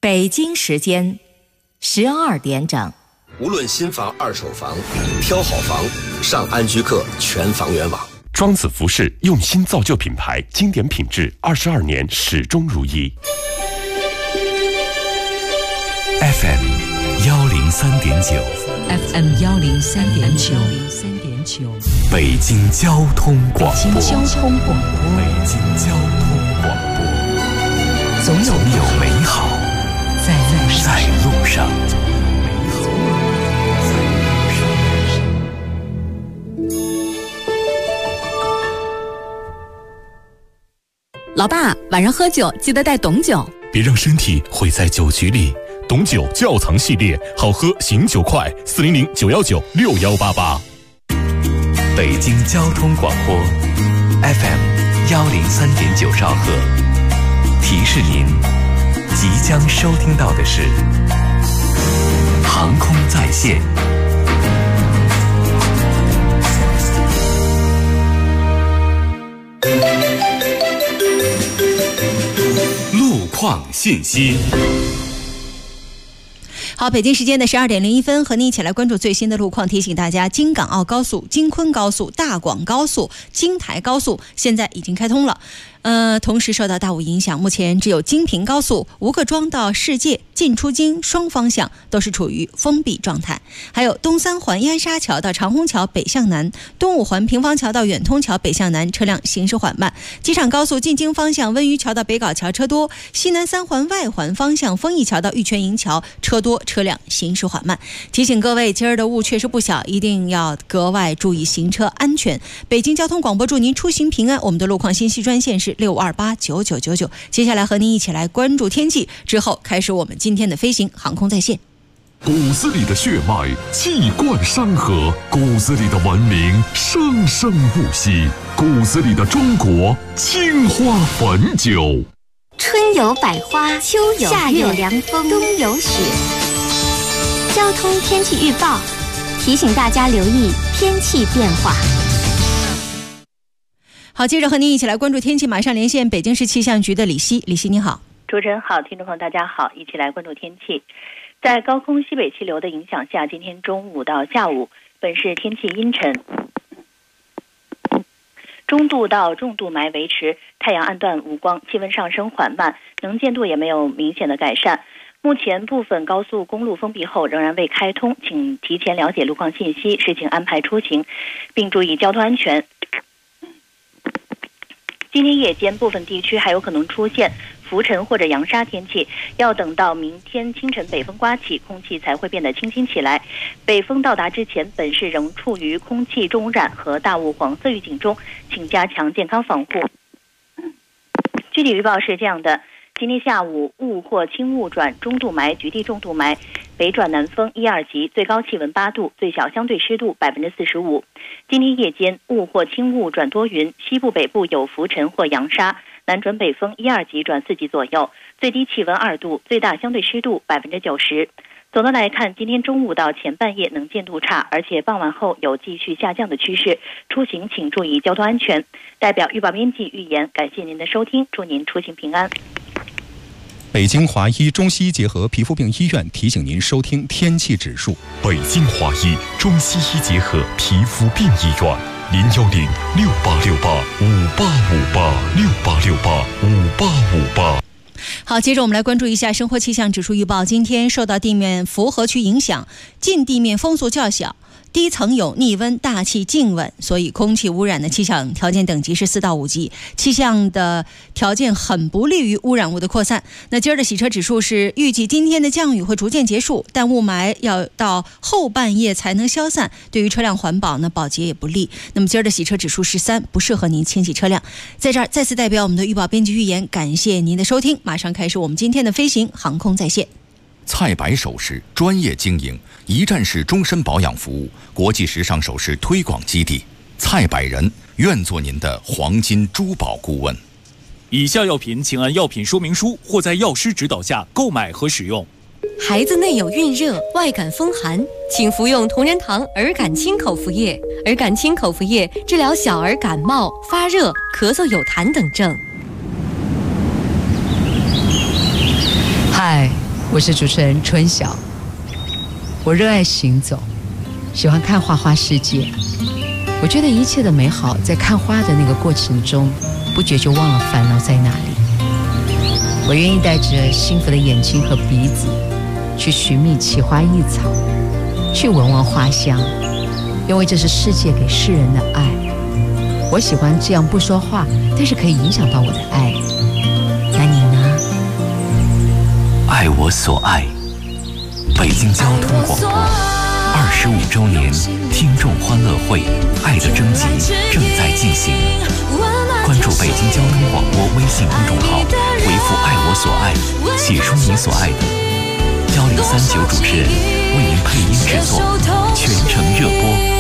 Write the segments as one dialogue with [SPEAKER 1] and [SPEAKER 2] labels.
[SPEAKER 1] 北京时间12点整。
[SPEAKER 2] 无论新房、二手房，挑好房，上安居客全房源网。
[SPEAKER 3] 庄子服饰用心造就品牌，经典品质，22年始终如一。
[SPEAKER 4] FM 103.9
[SPEAKER 5] FM 103.9
[SPEAKER 4] 北京交通广播。
[SPEAKER 5] 北京交通广播。
[SPEAKER 4] 北京交通广播。总有美好在路上。
[SPEAKER 5] 老爸，晚上喝酒记得带董酒，
[SPEAKER 6] 别让身体毁在酒局里。董酒窖藏系列，好喝醒酒快，400-919-6188。
[SPEAKER 4] 北京交通广播 FM 103.9兆赫，提示您即将收听到的是航空在线。路况信息。
[SPEAKER 7] 好，北京时间的12点01分，和您一起来关注最新的路况。提醒大家，京港澳高速、京昆高速、大广高速、京台高速现在已经开通了。同时受到大雾影响，目前只有京平高速吴各庄到世界进出京双方向都是处于封闭状态。还有东三环燕莎桥到长虹桥北向南，东五环平房桥到远通桥北向南车辆行驶缓慢。机场高速进京方向温榆桥到北碏桥车多，西南三环外环方向丰益桥到玉泉营桥车多，车辆行驶缓慢。提醒各位，今儿的雾确实不小，一定要格外注意行车安全。北京交通广播祝您出行平安。我们的路况信息专线是65289999。接下来和您一起来关注天气，之后开始我们今天的飞行航空在线。
[SPEAKER 8] 骨子里的血脉气贯山河，骨子里的文明生生不息，骨子里的中国青花汾酒。
[SPEAKER 9] 春有百花，秋有夏有凉风，冬有雪。交通天气预报提醒大家留意天气变化。
[SPEAKER 7] 好，接着和您一起来关注天气，马上连线北京市气象局的李希。李希你好。
[SPEAKER 10] 主持人好，听众朋友大家好，一起来关注天气。在高空西北气流的影响下，今天中午到下午本市天气阴沉，中度到重度霾维持，太阳暗断无光，气温上升缓慢，能见度也没有明显的改善。目前部分高速公路封闭后仍然未开通，请提前了解路况信息，事情安排出行，并注意交通安全。今天夜间部分地区还有可能出现浮尘或者扬沙天气，要等到明天清晨北风刮起，空气才会变得清新起来。北风到达之前，本市仍处于空气重污染和大雾黄色预警中，请加强健康防护。具体预报是这样的：今天下午雾或轻雾转中度霾，局地重度霾，北转南风1、2级，最高气温8度，最小相对湿度45%。今天夜间雾或轻雾转多云，西部北部有浮尘或扬沙，南转北风1、2级转4级左右，最低气温2度，最大相对湿度90%。总的来看，今天中午到前半夜能见度差，而且傍晚后有继续下降的趋势，出行请注意交通安全。代表预报编辑预言，感谢您的收听，祝您出行平安。
[SPEAKER 11] 北京华医中西医结合皮肤病医院提醒您收听天气指数。
[SPEAKER 8] 北京华医中西医结合皮肤病医院，010-6868-5858，6868-5858。
[SPEAKER 7] 好，接着我们来关注一下生活气象指数预报。今天受到地面符合区影响，近地面风速较小，低层有逆温，大气静稳，所以空气污染的气象条件等级是4到5级，气象的条件很不利于污染物的扩散。那今儿的洗车指数是预计今天的降雨会逐渐结束，但雾霾要到后半夜才能消散，对于车辆环保呢保洁也不利。那么今儿的洗车指数是3，不适合您清洗车辆。在这儿再次代表我们的预报编辑预言，感谢您的收听，马上开始我们今天的飞行航空在线。
[SPEAKER 12] 蔡白首饰专业经营，一站式终身保养服务，国际时尚首饰推广基地。蔡百人愿做您的黄金珠宝顾问。
[SPEAKER 13] 以下药品请按药品说明书或在药师指导下购买和使用。
[SPEAKER 14] 孩子内有孕热、外感风寒，请服用同仁堂儿感清口服液。儿感清口服液治疗小儿感冒、发热、咳嗽有痰等症。
[SPEAKER 15] 嗨， 我是主持人春晓。我热爱行走，喜欢看花花世界。我觉得一切的美好在看花的那个过程中，不觉就忘了烦恼在哪里。我愿意带着幸福的眼睛和鼻子去寻觅奇花异草，去闻闻花香，因为这是世界给世人的爱。我喜欢这样不说话，但是可以影响到我的爱。那你呢？
[SPEAKER 4] 爱我所爱，北京交通广播25周年听众欢乐会爱的征集正在进行。关注北京交通广播微信公众号，回复爱我所爱，写出你所爱的，1039主持人为您配音制作，全程热播。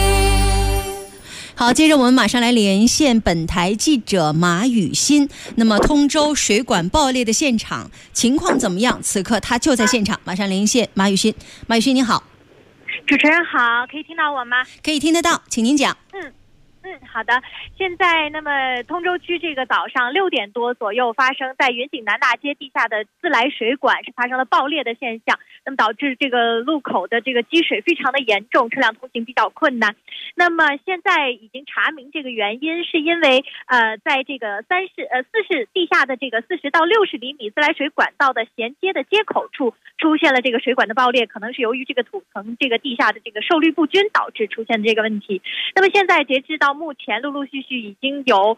[SPEAKER 7] 好，接着我们马上来连线本台记者马雨欣。那么通州水管爆裂的现场情况怎么样？此刻他就在现场，马上连线马雨欣。马雨欣你好。
[SPEAKER 16] 主持人好，可以听到我吗？
[SPEAKER 7] 可以听得到，请您讲。
[SPEAKER 16] 好的。现在那么通州区这个早上6点多左右发生在云锦南大街地下的自来水管是发生了爆裂的现象，那么导致这个路口的这个积水非常的严重，车辆通行比较困难。那么现在已经查明这个原因，是因为在这个4室地下的这个40到60厘米自来水管道的衔接的接口处出现了这个水管的爆裂，可能是由于这个土层这个地下的这个受力不均导致出现的这个问题。那么现在截至到目前，陆陆续续已经有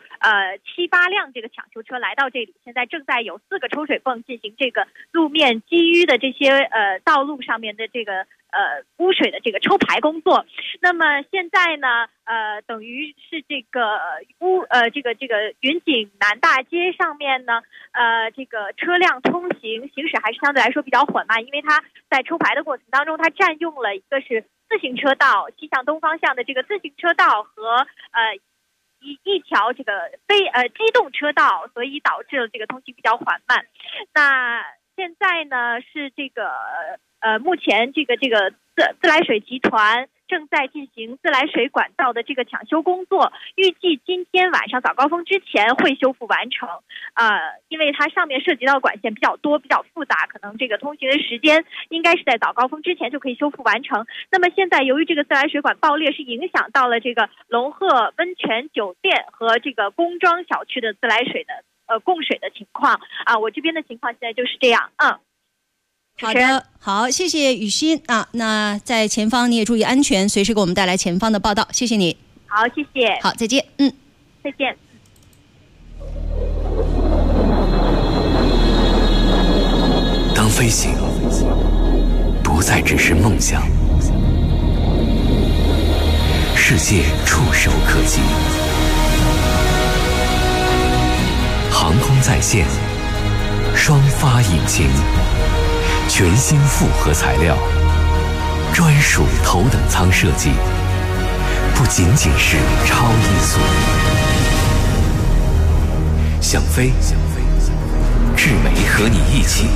[SPEAKER 16] 7、8辆这个抢修车来到这里，现在正在有4个抽水泵进行这个路面积淤的这些道路上面的这个污水的这个抽排工作。那么现在呢，等于是这个云锦南大街上面呢，这个车辆通行行驶还是相对来说比较缓慢，因为它在抽排的过程当中，它占用了一个是自行车道西向东方向的这个自行车道和一条这个机动车道，所以导致了这个通行比较缓慢。那现在呢是这个目前这个自来水集团正在进行自来水管道的这个抢修工作，预计今天晚上早高峰之前会修复完成。因为它上面涉及到管线比较多，比较复杂，可能这个通行的时间应该是在早高峰之前就可以修复完成。那么现在由于这个自来水管爆裂，是影响到了这个龙鹤温泉酒店和这个工庄小区的自来水的供水的情况啊。我这边的情况现在就是这样。
[SPEAKER 7] 好的，好，谢谢雨欣啊。那在前方你也注意安全，随时给我们带来前方的报道，谢谢你。
[SPEAKER 16] 好，谢谢。
[SPEAKER 7] 好，再见。
[SPEAKER 16] 再见。
[SPEAKER 4] 当飞行不再只是梦想，世界触手可及，航空在线，双发引擎。全新复合材料，专属头等舱设计，不仅仅是超音速。想飞，智美和你一起。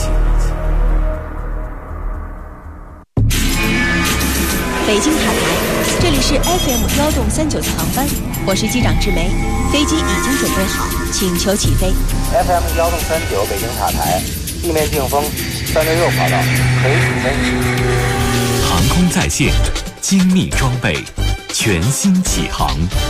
[SPEAKER 7] 北京塔台，这里是 FM1动394航班，我是机长智梅，飞机已经准备好，请求起飞。
[SPEAKER 17] FM1动39北京塔台，地面净风366跑道，可以起飞。
[SPEAKER 4] 航空在线，精密装备，全新起航。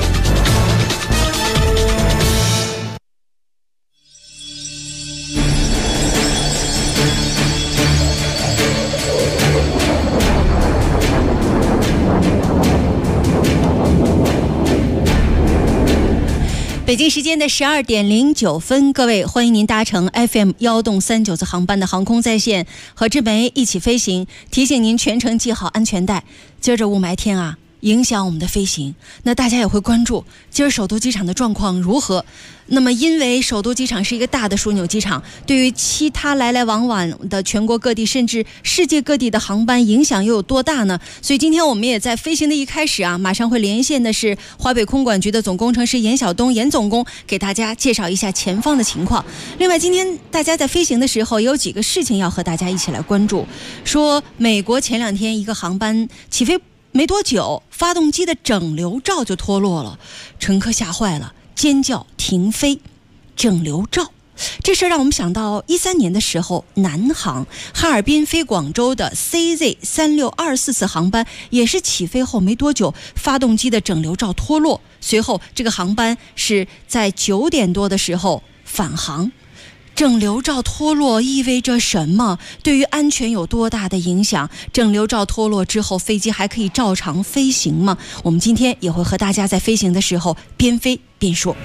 [SPEAKER 7] 北京时间的12点09分，各位，欢迎您搭乘 FM1动39次航班的航空在线，和志梅一起飞行。提醒您全程系好安全带。今儿这雾霾天啊，影响我们的飞行。那大家也会关注今儿首都机场的状况如何。那么因为首都机场是一个大的枢纽机场，对于其他来来往往的全国各地甚至世界各地的航班影响又有多大呢？所以今天我们也在飞行的一开始啊，马上会连线的是华北空管局的总工程师严晓东严总工，给大家介绍一下前方的情况。另外今天大家在飞行的时候也有几个事情要和大家一起来关注，说美国前2天一个航班起飞没多久，发动机的整流罩就脱落了，乘客吓坏了，尖叫停飞。整流罩这事让我们想到13年的时候，南航哈尔滨飞广州的 CZ3624次航班也是起飞后没多久，发动机的整流罩脱落，随后这个航班是在9点多的时候返航。整流罩脱落意味着什么？对于安全有多大的影响？整流罩脱落之后，飞机还可以照常飞行吗？我们今天也会和大家在飞行的时候边飞边说。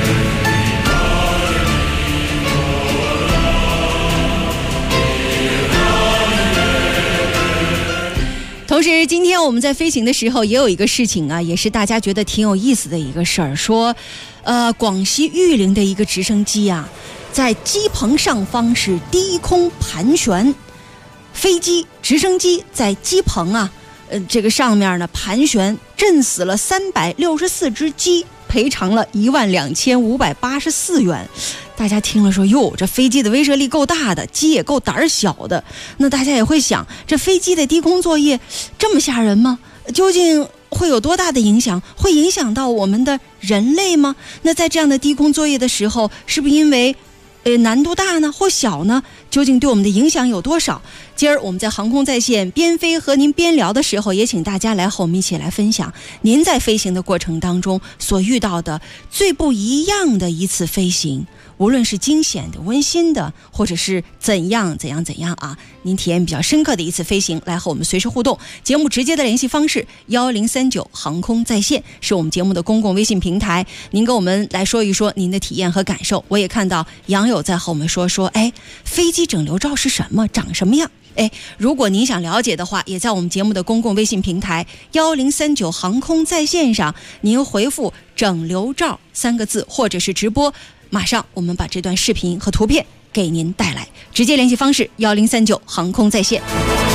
[SPEAKER 7] 同时，今天我们在飞行的时候也有一个事情啊，也是大家觉得挺有意思的一个事儿，说，广西玉林的一个直升机啊，在机棚上方是低空盘旋，直升机在机棚啊，这个上面呢盘旋，震死了364只鸡，赔偿了12584元。大家听了说，哟，这飞机的威慑力够大的，鸡也够胆小的。那大家也会想，这飞机的低空作业这么吓人吗？究竟会有多大的影响？会影响到我们的人类吗？那在这样的低空作业的时候，是不是因为难度大呢，或小呢？究竟对我们的影响有多少？今儿我们在航空在线边飞和您边聊的时候，也请大家来和我们一起来分享您在飞行的过程当中所遇到的最不一样的一次飞行，无论是惊险的、温馨的，或者是怎样啊，您体验比较深刻的一次飞行，来和我们随时互动。节目直接的联系方式1039航空在线是我们节目的公共微信平台，您跟我们来说一说您的体验和感受。我也看到杨友在和我们说，飞机整流罩是什么，长什么样？如果您想了解的话，也在我们节目的公共微信平台1039航空在线上，您回复整流罩3个字，或者是直播，马上我们把这段视频和图片给您带来。直接联系方式1039航空在线。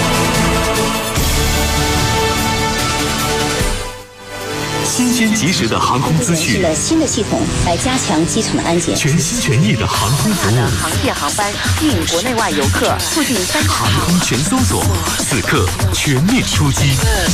[SPEAKER 4] 新鲜及时的航空资讯，
[SPEAKER 18] 试了新的系统来加强机场的安检，
[SPEAKER 4] 全心全意的航空服务，
[SPEAKER 18] 航线航班吸引国内外游客，促进3
[SPEAKER 4] 航空全搜索，此刻全面出击。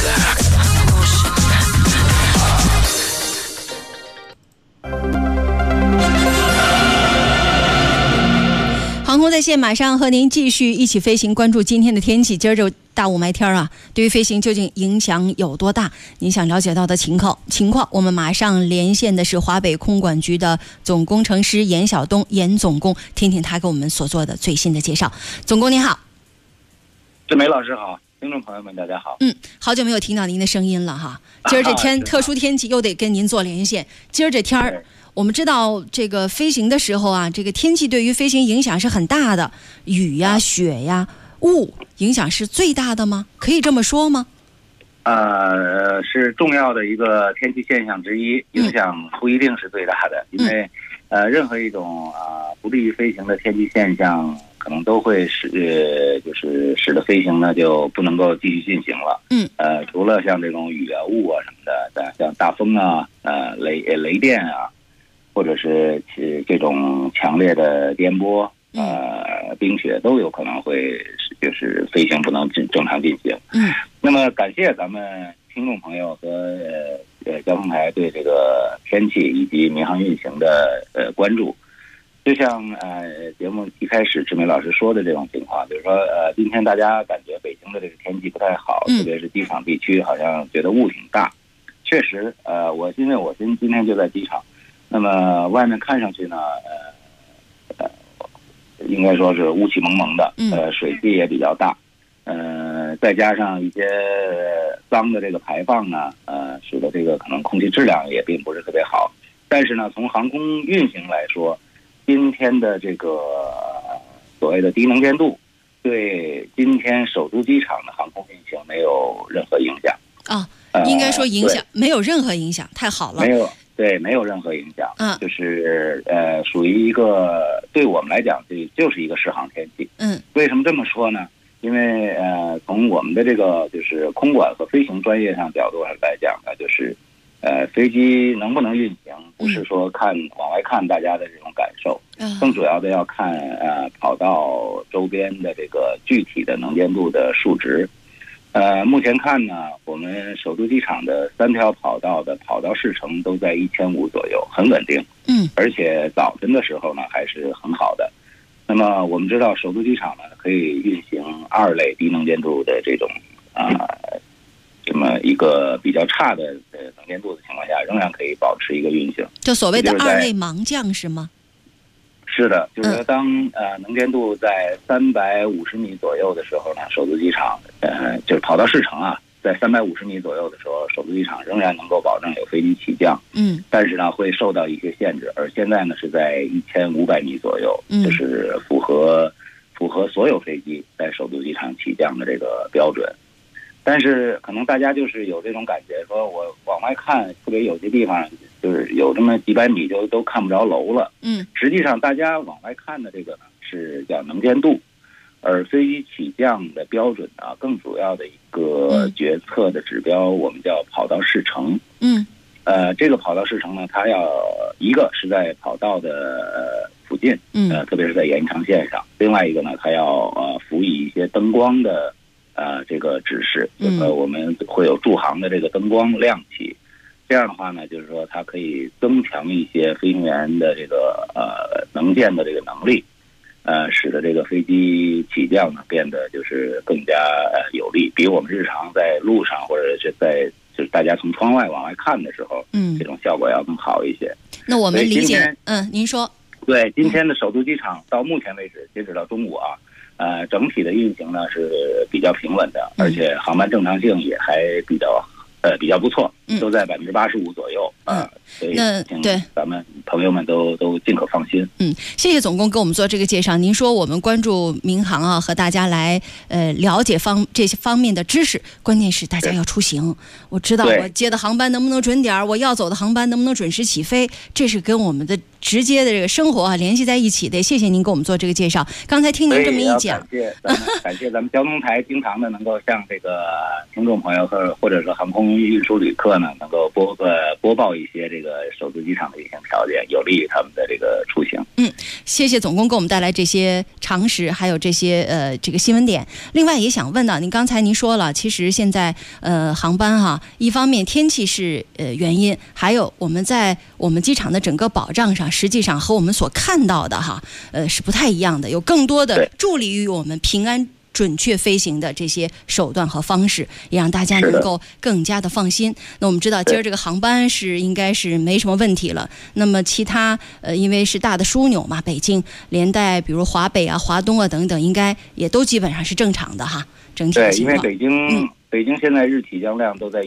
[SPEAKER 7] 航空在线马上和您继续一起飞行，关注今天的天气。今儿就大雾霾天啊，对于飞行究竟影响有多大？您想了解到的情况，我们马上连线的是华北空管局的总工程师严晓东，严总工，听听他给我们所做的最新的介绍。总工您好。
[SPEAKER 19] 志梅老师好，听众朋友们大家好。
[SPEAKER 7] 好久没有听到您的声音了哈。今儿这天特殊天气又得跟您做连线。今儿这天儿，我们知道这个飞行的时候啊，这个天气对于飞行影响是很大的，雨呀、雪呀、雾影响是最大的吗？可以这么说吗？
[SPEAKER 19] 是重要的一个天气现象之一，影响不一定是最大的，因为任何一种不利于飞行的天气现象，可能都会使得飞行呢就不能够继续进行了。除了像这种雨啊、雾啊什么的，像大风啊、雷电啊，或者是这种强烈的颠簸、冰雪，都有可能会就是飞行不能正常进行。那么感谢咱们听众朋友和交通台对这个天气以及民航运行的关注。就像节目一开始志梅老师说的这种情况，就是说今天大家感觉北京的这个天气不太好，特别是机场地区，好像觉得雾挺大。确实，因为我今天就在机场，那么外面看上去呢，应该说是雾气蒙蒙的，水汽也比较大，再加上一些脏的这个排放呢，使得这个可能空气质量也并不是特别好。但是呢，从航空运行来说，今天的这个所谓的低能见度，对今天首都机场的航空运行没有任何影响
[SPEAKER 7] 啊。应该说影响没有任何影响，太好了。
[SPEAKER 19] 没有任何影响。就是属于一个对我们来讲，这就是一个适航天气。为什么这么说呢？因为从我们的这个就是空管和飞行专业上角度上来讲呢，就是飞机能不能运行，不是说往外看大家的这种感受，更主要的要看跑道周边的这个具体的能见度的数值。 目前看呢，我们首都机场的3条跑道的跑道试乘都在1500左右，很稳定。而且早晨的时候呢还是很好的。那么我们知道，首都机场呢可以运行2类低能见度的这种这么一个比较差的能见度的情况下，仍然可以保持一个运行。
[SPEAKER 7] 就所谓的2类盲降是吗？
[SPEAKER 19] 是的，就是说当能见度在350米左右的时候呢，首都机场就是跑道试乘啊，在350米左右的时候，首都机场仍然能够保证有飞机起降。但是呢会受到一些限制，而现在呢是在1500米左右，就是符合所有飞机在首都机场起降的这个标准。但是可能大家就是有这种感觉，说我往外看，特别有些地方就是有这么几百米就都看不着楼了。实际上大家往外看的这个呢是叫能见度，而飞机起降的标准呢，更主要的一个决策的指标，我们叫跑道试乘。这个跑道试乘呢，它要一个是在跑道的附近，特别是在延长线上；另外一个呢，它要辅以一些灯光的这个指示，我们会有驻航的这个灯光亮起。这样的话呢，就是说它可以增强一些飞行员的这个能见的这个能力，使得这个飞机起降呢变得就是更加有利，比我们日常在路上或者是就是大家从窗外往外看的时候，这种效果要更好一些。
[SPEAKER 7] 那我们理解，您说。
[SPEAKER 19] 对，今天的首都机场到目前为止，截止到中午啊，整体的运行呢是比较平稳的，而且航班正常性也还比较不错，都在85%左右。所以对咱们朋友们都尽可放心。
[SPEAKER 7] 谢谢总工给我们做这个介绍。您说我们关注民航啊，和大家来了解这些方面的知识，关键是大家要出行。我知道我接的航班能不能准点，我要走的航班能不能准时起飞，这是跟我们的直接的这个生活联系在一起的。谢谢您给我们做这个介绍。刚才听您这么一讲，
[SPEAKER 19] 感谢咱们交通台经常的能够向这个听众朋友或者是航空运输旅客呢，能够播报一些这个首都机场的运行条件，有利于他们的这个出行。谢谢总工给我们带来这些常识，还有这些这个新闻点。另外也想问到，刚才您说了，其实现在航班一方面天气是原因，还有我们在我们机场的整个保障上，实际上和我们所看到的是不太一样的，有更多的助力于我们平安准确飞行的这些手段和方式，也让大家能够更加的放心。那我们知道今儿这个航班应该是没什么问题了。那么其他因为是大的枢纽嘛，北京连带比如华北啊、华东啊等等，应该也都基本上是正常的整体的情况。 对，因为北京现在日起降量都在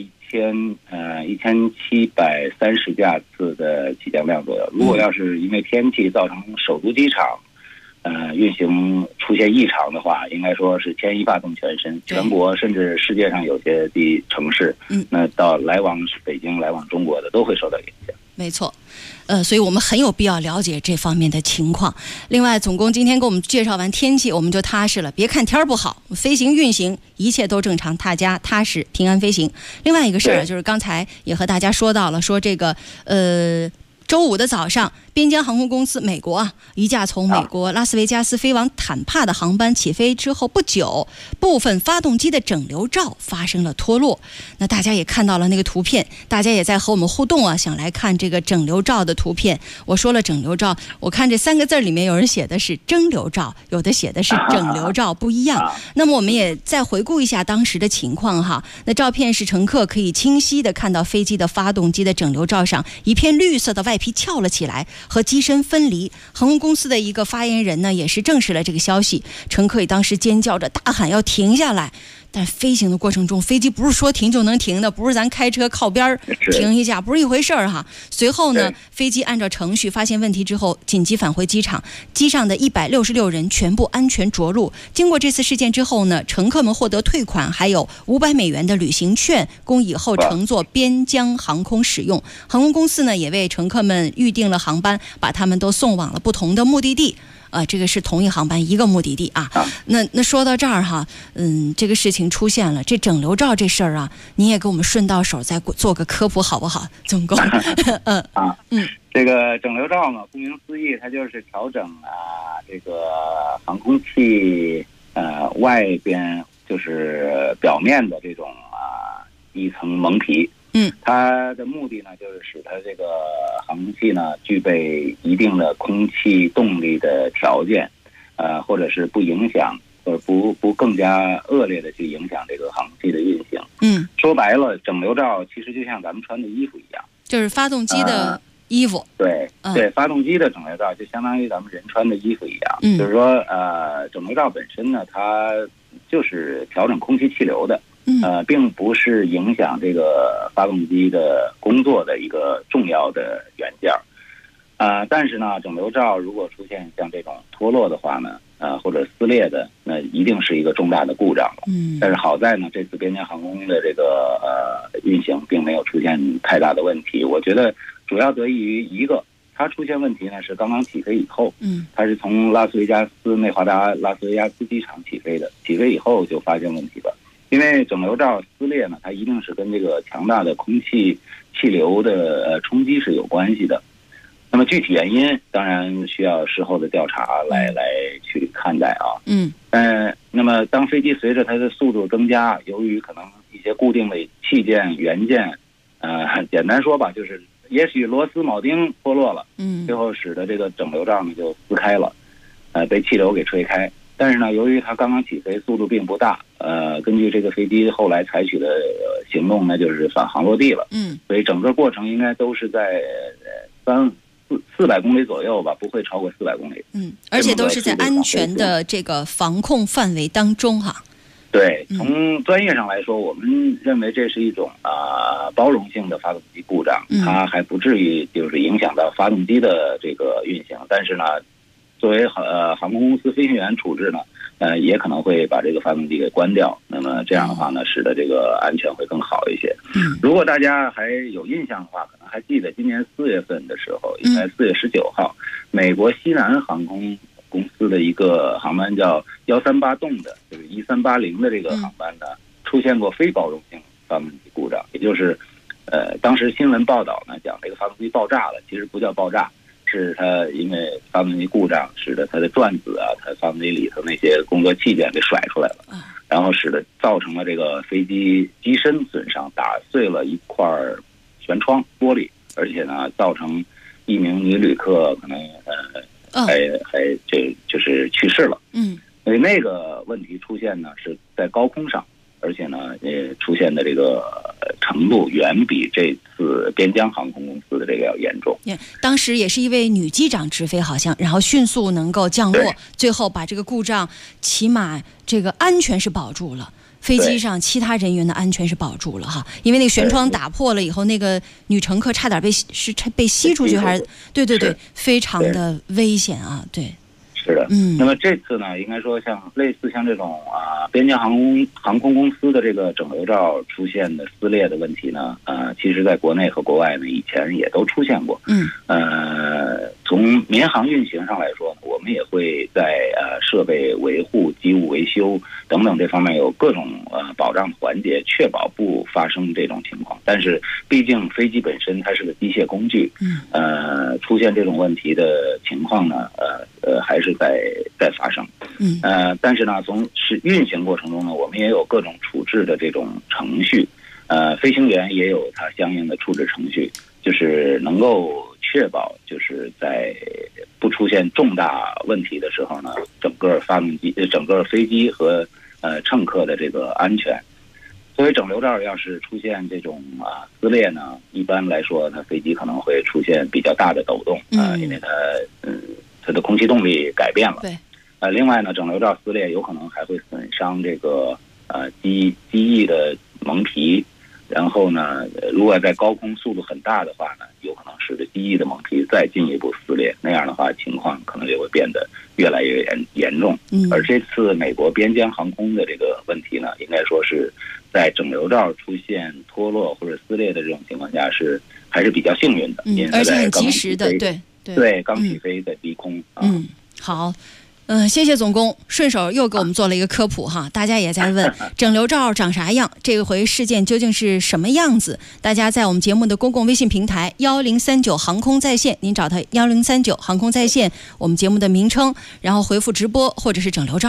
[SPEAKER 19] 1730架次的起降量左右。如果要是因为天气造成首都机场运行出现异常的话，应该说是牵一发动全身，全国甚至世界上有些城市，那到来往北京、来往中国的都会受到影响。
[SPEAKER 7] 没错，所以我们很有必要了解这方面的情况。另外，总工今天给我们介绍完天气，我们就踏实了。别看天不好，飞行运行一切都正常，大家踏实平安飞行。另外一个事儿就是刚才也和大家说到了，说这个周五的早上，边疆航空公司美国一架从美国拉斯维加斯飞往坦帕的航班起飞之后不久，部分发动机的整流罩发生了脱落。那大家也看到了那个图片，大家也在和我们互动想来看这个整流罩的图片。我说了整流罩，我看这3个字里面有人写的是蒸流罩，有的写的是整流罩，不一样。那么我们也再回顾一下当时的情况那照片是乘客可以清晰的看到飞机的发动机的整流罩上一片绿色的外皮翘了起来，和机身分离。航空公司的一个发言人呢，也是证实了这个消息。乘客也当时尖叫着大喊要停下来，但飞行的过程中，飞机不是说停就能停的，不是咱开车靠边停一下，不是一回事儿随后呢，飞机按照程序发现问题之后，紧急返回机场，机上的166人全部安全着陆。经过这次事件之后呢，乘客们获得退款，还有$500的旅行券，供以后乘坐边疆航空使用。航空公司呢，也为乘客们预订了航班，把他们都送往了不同的目的地。这个是同一航班一个目的地那说到这儿这个事情出现了，这整流罩这事儿你也给我们顺到手再做个科普好不好，总工？
[SPEAKER 19] 这个整流罩嘛，顾名思义，它就是调整这个航空器外边就是表面的这种一层蒙皮。它的目的呢，就是使它这个航空器呢具备一定的空气动力的条件，或者是不影响，或者不更加恶劣的去影响这个航空器的运行。说白了，整流罩其实就像咱们穿的衣服一样，
[SPEAKER 7] 就是发动机的衣服。
[SPEAKER 19] 对，发动机的整流罩就相当于咱们人穿的衣服一样。就是说，整流罩本身呢，它就是调整空气气流的。并不是影响这个发动机的工作的一个重要的元件。但是呢，整流罩如果出现像这种脱落的话呢，或者撕裂的，那一定是一个重大的故障了。但是好在呢，这次边疆航空的这个运行并没有出现太大的问题。我觉得主要得益于一个，它出现问题呢是刚刚起飞以后，它是从拉斯维加斯内华达拉斯维加斯机场起飞的，起飞以后就发现问题了。因为整流罩撕裂呢，它一定是跟这个强大的空气气流的冲击是有关系的。那么具体原因当然需要事后的调查来去看待啊。那么当飞机随着它的速度增加，由于可能一些固定的器件元件，简单说吧，就是也许螺丝铆钉脱落了，最后使得这个整流罩呢就撕开了，被气流给吹开。但是呢，由于它刚刚起飞，速度并不大，根据这个飞机后来采取的行动呢，就是返航落地了。所以整个过程应该都是在400公里左右吧，不会超过400公里。
[SPEAKER 7] 而且都是在安全的这个防控范围当中哈。
[SPEAKER 19] 对，从专业上来说，我们认为这是一种包容性的发动机故障，它还不至于就是影响到发动机的这个运行。但是呢，作为航空公司飞行员处置呢，也可能会把这个发动机给关掉。那么这样的话呢，使得这个安全会更好一些。如果大家还有印象的话，可能还记得今年4月份的时候，应该4月19号，美国西南航空公司的一个航班叫138栋的，就是1380的这个航班呢，出现过非包容性发动机故障，也就是当时新闻报道呢讲这个发动机爆炸了，其实不叫爆炸。是它因为发动机故障，使得它的转子它发动机里头那些工作器件给甩出来了，然后使得造成了这个飞机机身损伤，打碎了一块舷玻璃，而且呢造成一名女旅客可能还就是去世了。所以那个问题出现呢是在高空上，而且呢出现的这个程度远比这次边疆航空公司的这个要严重。
[SPEAKER 7] 当时也是一位女机长直飞，好像然后迅速能够降落，最后把这个故障起码这个安全是保住了，飞机上其他人员的安全是保住了哈。因为那个舷窗打破了以后，那个女乘客差点被吸出去，还是对，非常的危险啊。对。
[SPEAKER 19] 是的，那么这次呢，应该说类似像这种边疆航空公司的这个整流罩出现的撕裂的问题呢，其实在国内和国外呢以前也都出现过。从民航运行上来说呢，我们也会在设备维护、机务维修等等这方面有各种保障环节，确保不发生这种情况。但是毕竟飞机本身它是个机械工具，出现这种问题的情况呢，还是在发生。但是呢，从运行过程中呢，我们也有各种处置的这种程序，飞行员也有他相应的处置程序，就是能够确保就是在不出现重大问题的时候呢，整个飞机和乘客的这个安全。作为整流罩要是出现这种撕裂呢，一般来说它飞机可能会出现比较大的抖动因为它的空气动力改变了。
[SPEAKER 7] 对。
[SPEAKER 19] 另外呢，整流罩撕裂有可能还会损伤这个机翼的蒙皮，然后呢，如果在高空速度很大的话呢，有可能使得机翼的蒙皮再进一步撕裂，那样的话情况可能就会变得越来越严重。而这次美国边疆航空的这个问题呢，应该说是在整流罩出现脱落或者撕裂的这种情况下还是比较幸运的，
[SPEAKER 7] 而且很及时的，对，
[SPEAKER 19] 刚起飞在低空。
[SPEAKER 7] 好。谢谢总工，顺手又给我们做了一个科普哈。大家也在问整流罩长啥样，这回事件究竟是什么样子？大家在我们节目的公共微信平台1039航空在线，您找它1039航空在线，我们节目的名称，然后回复直播或者是整流罩。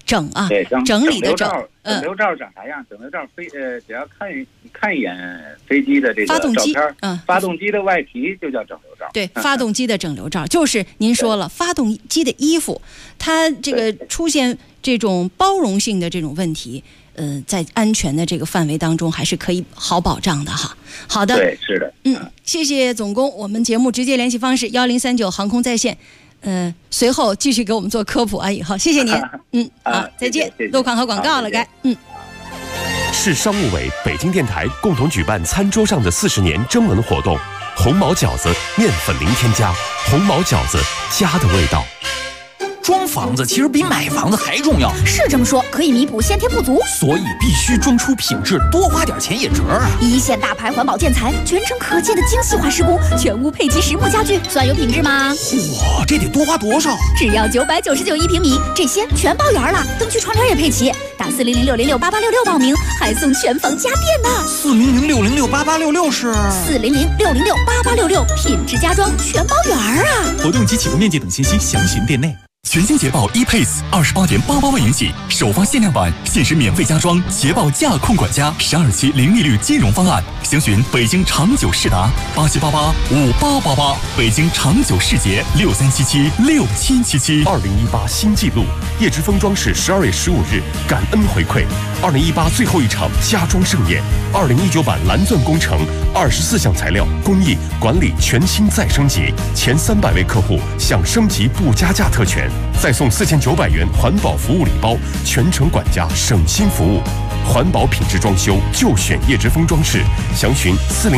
[SPEAKER 7] 整啊，
[SPEAKER 19] 对，
[SPEAKER 7] 整理的整。
[SPEAKER 19] 整流罩长啥样？整流罩只要看一眼飞机的这个
[SPEAKER 7] 发动机，
[SPEAKER 19] 照片，发动机的外皮就叫整流罩。
[SPEAKER 7] 对，发动机的整流罩就是您说了，发动机的衣服，它这个出现这种包容性的这种问题，在安全的这个范围当中还是可以好保障的哈。好的，
[SPEAKER 19] 对，是的，
[SPEAKER 7] 谢谢总工，我们节目直接联系方式1039航空在线。随后继续给我们做科普啊，以后谢谢您。好，再见。路况和广告了，该。
[SPEAKER 3] 市商务委、北京电台共同举办餐桌上的40年征文活动，红毛饺子面粉零添加，红毛饺子家的味道。
[SPEAKER 13] 装房子其实比买房子还重要，
[SPEAKER 5] 是这么说，可以弥补先天不足，
[SPEAKER 13] 所以必须装出品质，多花点钱也值啊！
[SPEAKER 5] 一线大牌环保建材，全程可见的精细化施工，全屋配齐实木家具，算有品质吗？
[SPEAKER 13] 哇，这得多花多少？
[SPEAKER 5] 只要999一平米，这些全包圆了，灯区窗帘也配齐。打400-606-8866报名，还送全房家电呢。
[SPEAKER 13] 400-606-8866是
[SPEAKER 5] 400-606-8866，品质家装全包圆啊！
[SPEAKER 13] 活动及起步面积等信息详询店内。
[SPEAKER 6] 全新捷豹 ePace 28.88万元起，首发限量版，限时免费加装捷豹驾控管家12期零利率金融方案，详询北京长久世达87885888，北京长久世捷63776777。
[SPEAKER 3] 2018新纪录，叶之峰装饰12月15日感恩回馈2018最后一场家装盛宴，2019版蓝钻工程24项材料工艺管理全新再升级，前300位客户享升级不加价特权，再送4900元环保服务礼包，全程管家省心服务，环保品质装修就选叶之峰装饰，详询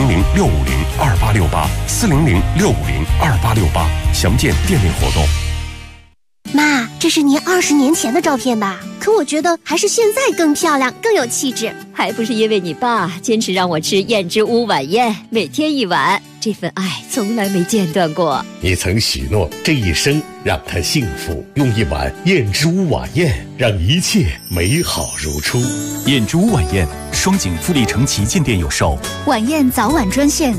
[SPEAKER 3] 400-650-2868，400-650-2868，详见店内活动。
[SPEAKER 9] 妈，这是您20年前的照片吧？可我觉得还是现在更漂亮，更有气质。
[SPEAKER 20] 还不是因为你爸坚持让我吃燕之屋晚宴，每天1碗，这份爱从来没间断过。
[SPEAKER 21] 你曾许诺这一生让他幸福，用1碗燕之屋晚宴让一切美好如初。
[SPEAKER 13] 燕之屋晚宴，双井富力城旗舰店有售。
[SPEAKER 5] 晚宴早晚专线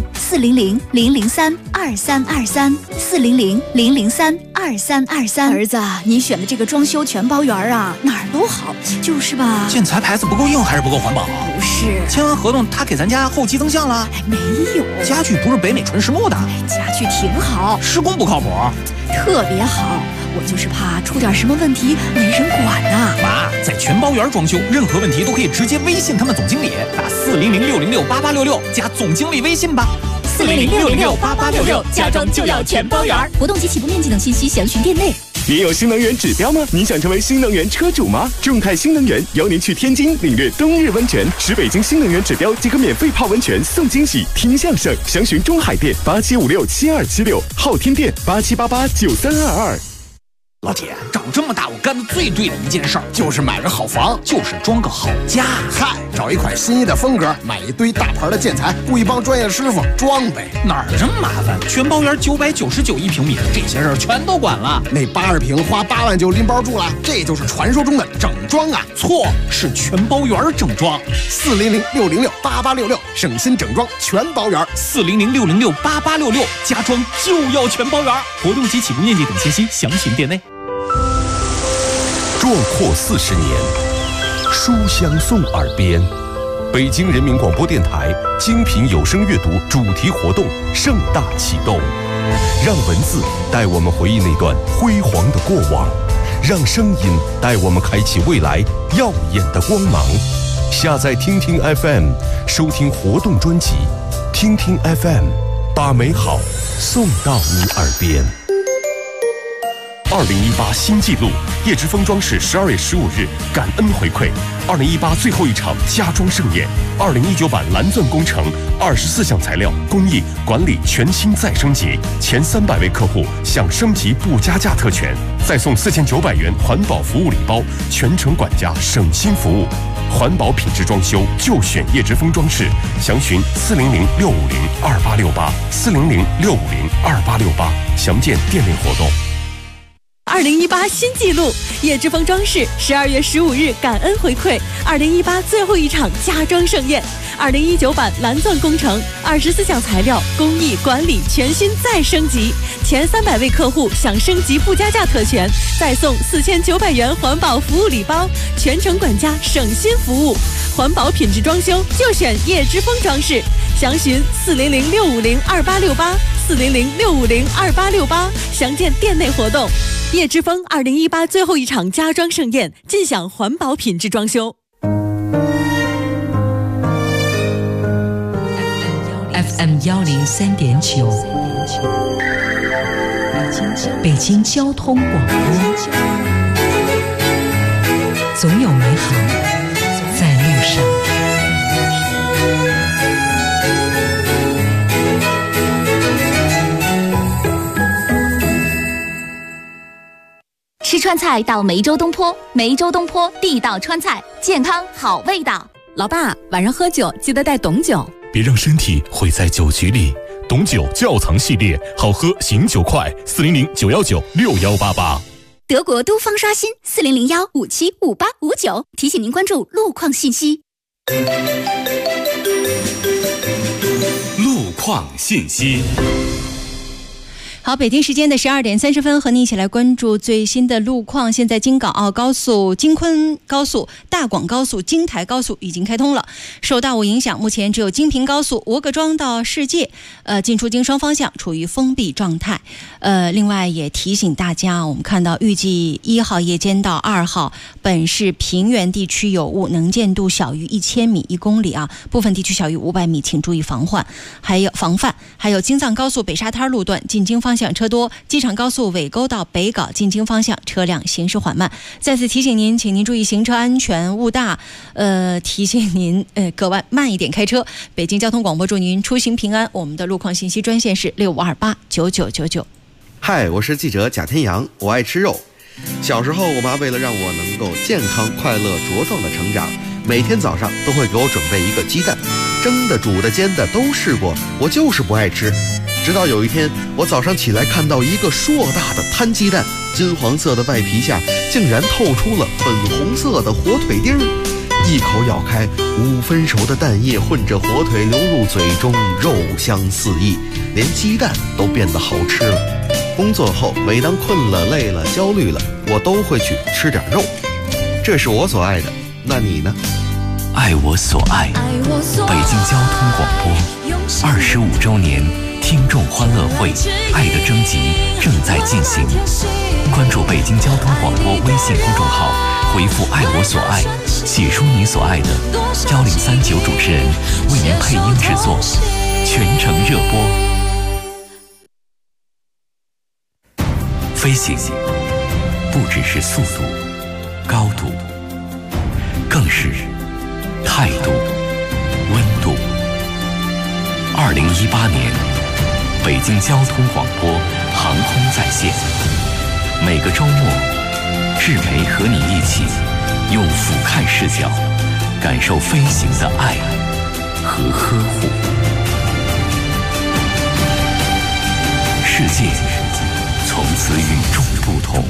[SPEAKER 5] 400-003-2323，400-003-2323。儿子，你选的这个装修全包圆啊，哪儿都好，就是吧？
[SPEAKER 13] 建材牌子不够硬还是不够环保？
[SPEAKER 5] 不是，
[SPEAKER 13] 签完合同他给咱家后期增项了？
[SPEAKER 5] 没有，
[SPEAKER 13] 家具不是北美纯实木的。
[SPEAKER 5] 家具挺好，
[SPEAKER 13] 施工不靠谱，
[SPEAKER 5] 特别好。我就是怕出点什么问题没人管呐。
[SPEAKER 13] 妈，在全包圆装修，任何问题都可以直接微信他们总经理，打400-606-8866加总经理微信吧。
[SPEAKER 5] 400-606-8866，家装就要全包圆。活动及起步面积等信息详询店内。
[SPEAKER 22] 您有新能源指标吗？你想成为新能源车主吗？众泰新能源邀您去天津领略冬日温泉，使北京新能源指标即可免费泡温泉送惊喜，听相声。详询中海店87567276，昊天店87889322。
[SPEAKER 13] 老铁，长这么大我干的最对的一件事儿就是买个好房，就是装个好家。
[SPEAKER 23] 嗨，找一款心仪的风格，买一堆大牌的建材，雇一帮专业师傅装呗。
[SPEAKER 13] 哪儿这么麻烦？全包圆999一平米，这些事儿全都管了。
[SPEAKER 23] 那80平花8万就拎包住了，这就是传说中的整装啊！
[SPEAKER 13] 错，是全包圆整装。
[SPEAKER 23] 400-606-8866，省心整装全包圆。
[SPEAKER 13] 400-606-8866，家装就要全包圆。活动及起步面积等信息详询店内。
[SPEAKER 3] 壮阔40年，书香送耳边。北京人民广播电台精品有声阅读主题活动盛大启动，让文字带我们回忆那段辉煌的过往，让声音带我们开启未来耀眼的光芒。下载听听 FM， 收听活动专辑，听听 FM， 把美好送到你耳边。2018新纪录，叶之峰装饰12月15日感恩回馈2018最后一场家装盛宴，2019版蓝钻工程24项材料工艺管理全新再升级，前300位客户享升级不加价特权，再送4900元环保服务礼包，全程管家省心服务，环保品质装修就选叶之峰装饰，详询400-650-2868，400-650-2868，详见店内活动。
[SPEAKER 1] 2018新纪录，叶之峰装饰12月15日感恩回馈2018最后一场家装盛宴，2019版蓝钻工程24项材料工艺管理全新再升级，前300位客户享升级附加价特权，再送4900元环保服务礼包，全程管家省心服务，环保品质装修就选叶之峰装饰，详询400-650-2868，400-650-2868，详见店内活动。叶之峰2018最后一场家装盛宴，尽享环保品质装修。
[SPEAKER 15] FM 103.9，北京交通广播，总有美好在路上。
[SPEAKER 5] 吃川菜到梅州东坡，梅州东坡地道川菜，健康好味道。
[SPEAKER 1] 老爸，晚上喝酒记得带董酒，
[SPEAKER 8] 别让身体毁在酒局里。董酒窖藏系列，好喝醒酒快，400-919-6188。
[SPEAKER 5] 德国都方刷新，400-157-5859。提醒您关注路况信息。
[SPEAKER 12] 路况信息。
[SPEAKER 7] 好，北京时间的12点30分，和您一起来关注最新的路况。现在京港澳高速、京昆高速、大广高速、京台高速已经开通了。受大雾影响，目前只有京平高速鹅各庄到世界，进出京双方向处于封闭状态。另外也提醒大家，我们看到预计1号夜间到2号，本市平原地区有雾，能见度小于1000米1公里啊，部分地区小于500米，请注意防范。还有京藏高速北沙滩路段进京方向车多，机场高速尾沟到北碏进京方向车辆行驶缓慢。再次提醒您，请您注意行车安全，雾大，提醒您格外慢一点开车。北京交通广播祝您出行平安。我们的路况信息专线是65289999。
[SPEAKER 2] 嗨，我是记者贾天阳，我爱吃肉。小时候，我妈为了让我能够健康、快乐、茁壮的成长，每天早上都会给我准备一个鸡蛋，蒸的、煮的、煎的都试过，我就是不爱吃。直到有一天，我早上起来看到一个硕大的摊鸡蛋，金黄色的外皮下竟然透出了粉红色的火腿丁儿，一口咬开，5分熟的蛋液混着火腿流入嘴中，肉香四溢，连鸡蛋都变得好吃了。工作后，每当困了、累了、焦虑了，我都会去吃点肉，这是我所爱的。那你呢？
[SPEAKER 4] 爱我所爱，北京交通广播25周年听众欢乐会爱的征集正在进行，关注北京交通广播微信公众号，回复爱我所爱，写出你所爱的，1039主持人为您配音制作，全程热播。飞行不只是速度、高度，更是态度、温度。2018年，北京交通广播航空在线，每个周末，志梅和你一起用俯瞰视角，感受飞行的爱和呵护。世界从此与众不同。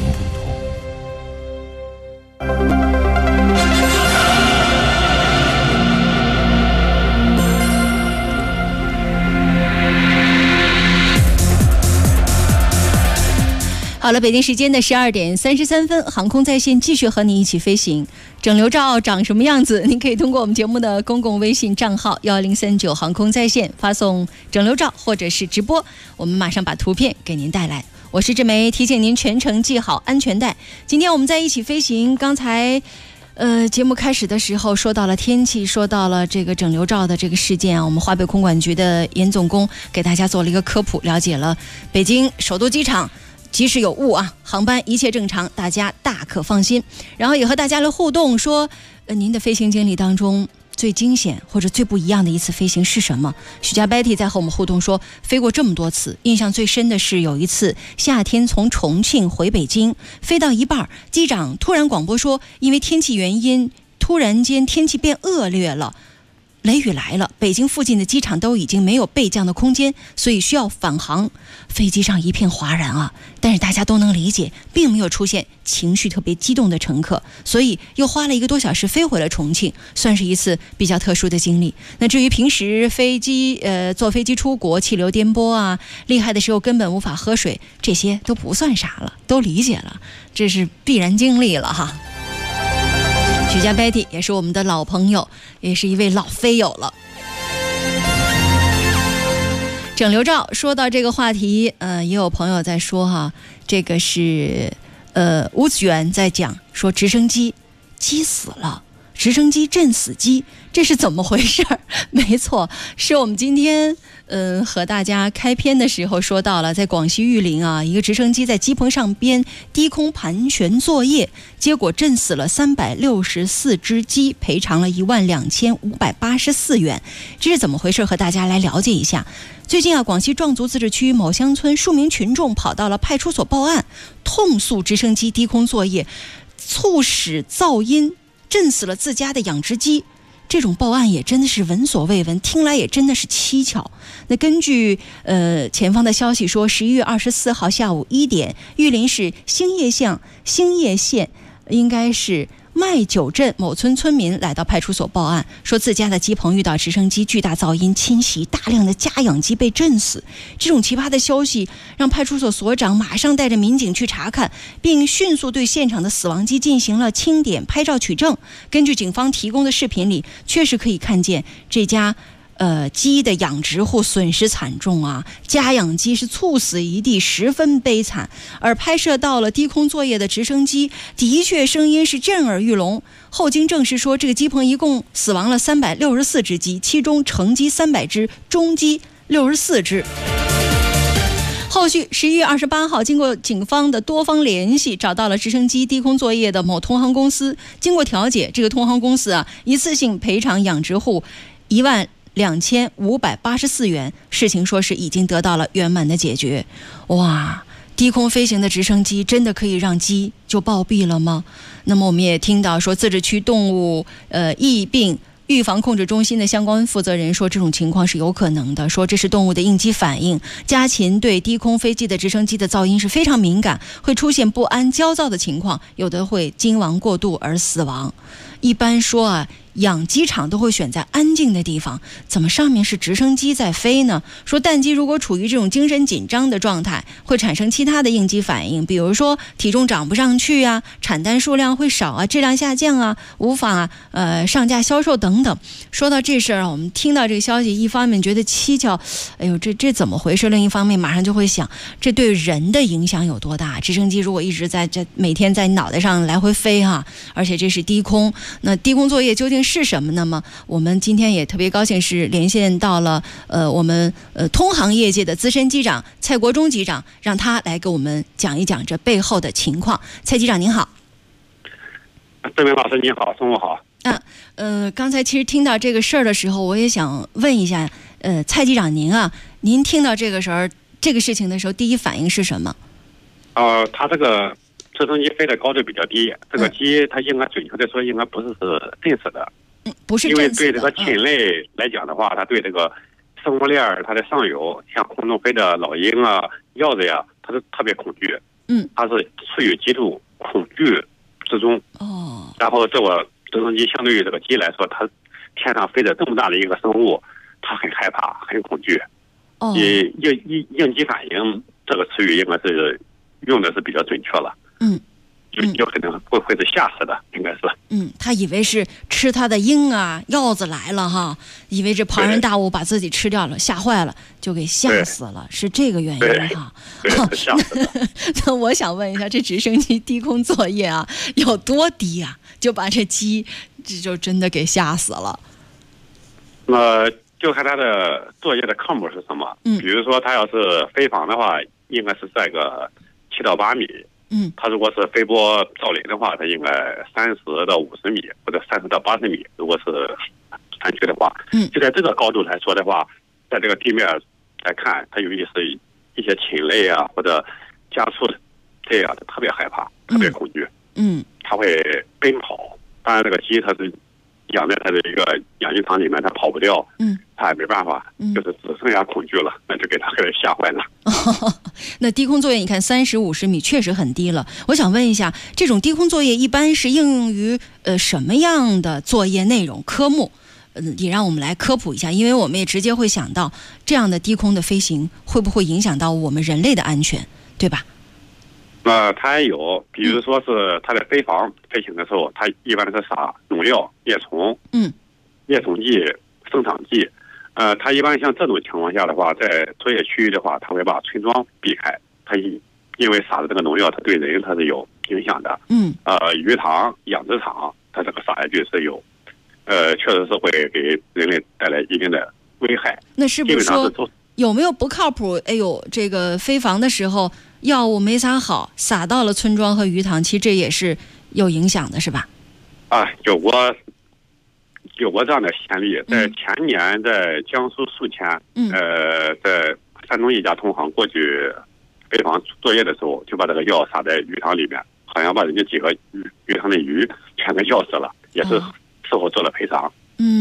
[SPEAKER 7] 好了，北京时间的12点33分，航空在线继续和你一起飞行。整流罩长什么样子？您可以通过我们节目的公共微信账号1039航空在线发送整流罩或者是直播，我们马上把图片给您带来。我是志梅，提醒您全程系好安全带。今天我们在一起飞行，刚才节目开始的时候说到了天气，说到了这个整流罩的这个事件啊，我们华北空管局的严总工给大家做了一个科普，了解了北京首都机场即使有雾啊，航班一切正常，大家大可放心。然后也和大家来互动说，您的飞行经历当中最惊险或者最不一样的一次飞行是什么？许家 Betty 在和我们互动说，飞过这么多次，印象最深的是有一次夏天从重庆回北京，飞到一半，机长突然广播说，因为天气原因，突然间天气变恶劣了， 雷雨来了，北京附近的机场都已经没有备降的空间，所以需要返航。飞机上一片哗然啊，但是大家都能理解，并没有出现情绪特别激动的乘客，所以又花了1个多小时飞回了重庆，算是一次比较特殊的经历。那至于平时坐飞机出国气流颠簸啊，厉害的时候根本无法喝水，这些都不算啥了，都理解了，这是必然经历了哈。许家 Betty 也是我们的老朋友，也是一位老飞友了。整流照说到这个话题，也有朋友在说哈，这个是吴子源在讲说直升机死了，直升机震死机，这是怎么回事？没错，是我们今天和大家开篇的时候说到了，在广西玉林啊，一个直升机在机棚上边低空盘旋作业，结果震死了364只鸡，赔偿了12584元。这是怎么回事？和大家来了解一下。最近啊，广西壮族自治区某乡村数名群众跑到了派出所报案，痛诉直升机低空作业促使噪音震死了自家的养殖鸡。这种报案也真的是闻所未闻，听来也真的是蹊跷。那根据前方的消息说，11月24号下午1点，玉林市兴业县应该是麦九镇某村村民来到派出所报案，说自家的鸡棚遇到直升机巨大噪音侵袭，大量的家养鸡被震死。这种奇葩的消息让派出所所长马上带着民警去查看，并迅速对现场的死亡鸡进行了清点、拍照取证。根据警方提供的视频里，确实可以看见这家鸡的养殖户损失惨重啊，家养鸡是猝死一地，十分悲惨。而拍摄到了低空作业的直升机，的确声音是震耳欲聋。后经证实说，这个鸡棚一共死亡了364只鸡，其中成鸡300只，中鸡64只。后续11月28号，经过警方的多方联系，找到了直升机低空作业的某同行公司。经过调解，这个同行公司啊，一次性赔偿养殖户12584元，事情说是已经得到了圆满的解决。哇，低空飞行的直升机真的可以让鸡就暴毙了吗？那么我们也听到说，自治区动物疫病预防控制中心的相关负责人说，这种情况是有可能的，说这是动物的应激反应。家禽对低空飞机的直升机的噪音是非常敏感，会出现不安、焦躁的情况，有的会惊亡过度而死亡。一般说啊，养鸡场都会选在安静的地方，怎么上面是直升机在飞呢？说蛋鸡如果处于这种精神紧张的状态，会产生其他的应激反应，比如说体重长不上去啊，产蛋数量会少啊，质量下降啊，无法上架销售等等。说到这事儿啊，我们听到这个消息，一方面觉得蹊跷，哎呦，这怎么回事？另一方面马上就会想，这对人的影响有多大？直升机如果一直在每天在脑袋上来回飞哈，而且这是低空，那低空作业究竟是什么呢？么我们今天也特别高兴是连线到了我们通航业界的资深机长蔡国忠机长，让他来给我们讲一讲这背后的情况。蔡机长您好。
[SPEAKER 10] 郑明老师您好，中午好。
[SPEAKER 7] 刚才其实听到这个事儿的时候，我也想问一下蔡机长您听到这个事情的时候，第一反应是什么？
[SPEAKER 10] 他这个直升机飞的高度比较低，这个鸡它应该准确的说应该不是震死的，
[SPEAKER 7] 不是
[SPEAKER 10] 因为对这个禽类来讲的话，它对这个生物链它的上游，像空中飞的老鹰啊、鹞子呀，它是特别恐惧，它是处于极度恐惧之中。然后这个直升机相对于这个鸡来说，它天上飞着这么大的一个生物，它很害怕、很恐惧。应激反应这个词语应该是用的是比较准确了。有可能会是吓死的，应该是。
[SPEAKER 7] 他以为是吃他的鹰啊、鹞子来了哈，以为这庞然大物把自己吃掉了，吓坏了，就给吓死了，是这个原因哈。
[SPEAKER 10] 吓死的。
[SPEAKER 7] 那我想问一下，这直升机低空作业啊，有多低啊？就把这鸡就真的给吓死了。
[SPEAKER 10] 就看它的作业的科目是什么。比如说它要是飞访的话，应该是在个7到8米。它如果是飞波造林的话，它应该30到50米或者30到80米。如果是残缺的话，就在这个高度来说的话，在这个地面来看，它有一些禽类啊或者家畜这样的特别害怕，特别恐惧。它会奔跑。当然，这个鸡它是养在它的一个养鸡场里面，它跑不掉，它也没办法，就是只剩下恐惧了，那就给它吓坏了。
[SPEAKER 7] 那低空作业，你看30、50米确实很低了。我想问一下，这种低空作业一般是应用于什么样的作业内容科目？也让我们来科普一下，因为我们也直接会想到这样的低空的飞行会不会影响到我们人类的安全，对吧？
[SPEAKER 10] 它也有，比如说是它在飞房飞行的时候，它一般是撒农药、叶虫、叶虫剂、生长剂。它一般像这种情况下的话，在作业区域的话，它会把村庄避开。它因为撒的这个农药，它对人它是有影响的。鱼塘、养殖场，它这个撒下去是有。确实是会给人类带来一定的危害。
[SPEAKER 7] 那是不是说有没有不靠谱？哎呦，这个飞房的时候药物没撒好，撒到了村庄和鱼塘，其实这也是有影响的，是吧？
[SPEAKER 10] 有过这样的先例，在前年在江苏宿迁，在山东一家同行过去飞房作业的时候，就把这个药撒在鱼塘里面，好像把人家几个鱼塘的鱼全给药死了，也是。事后做了赔偿。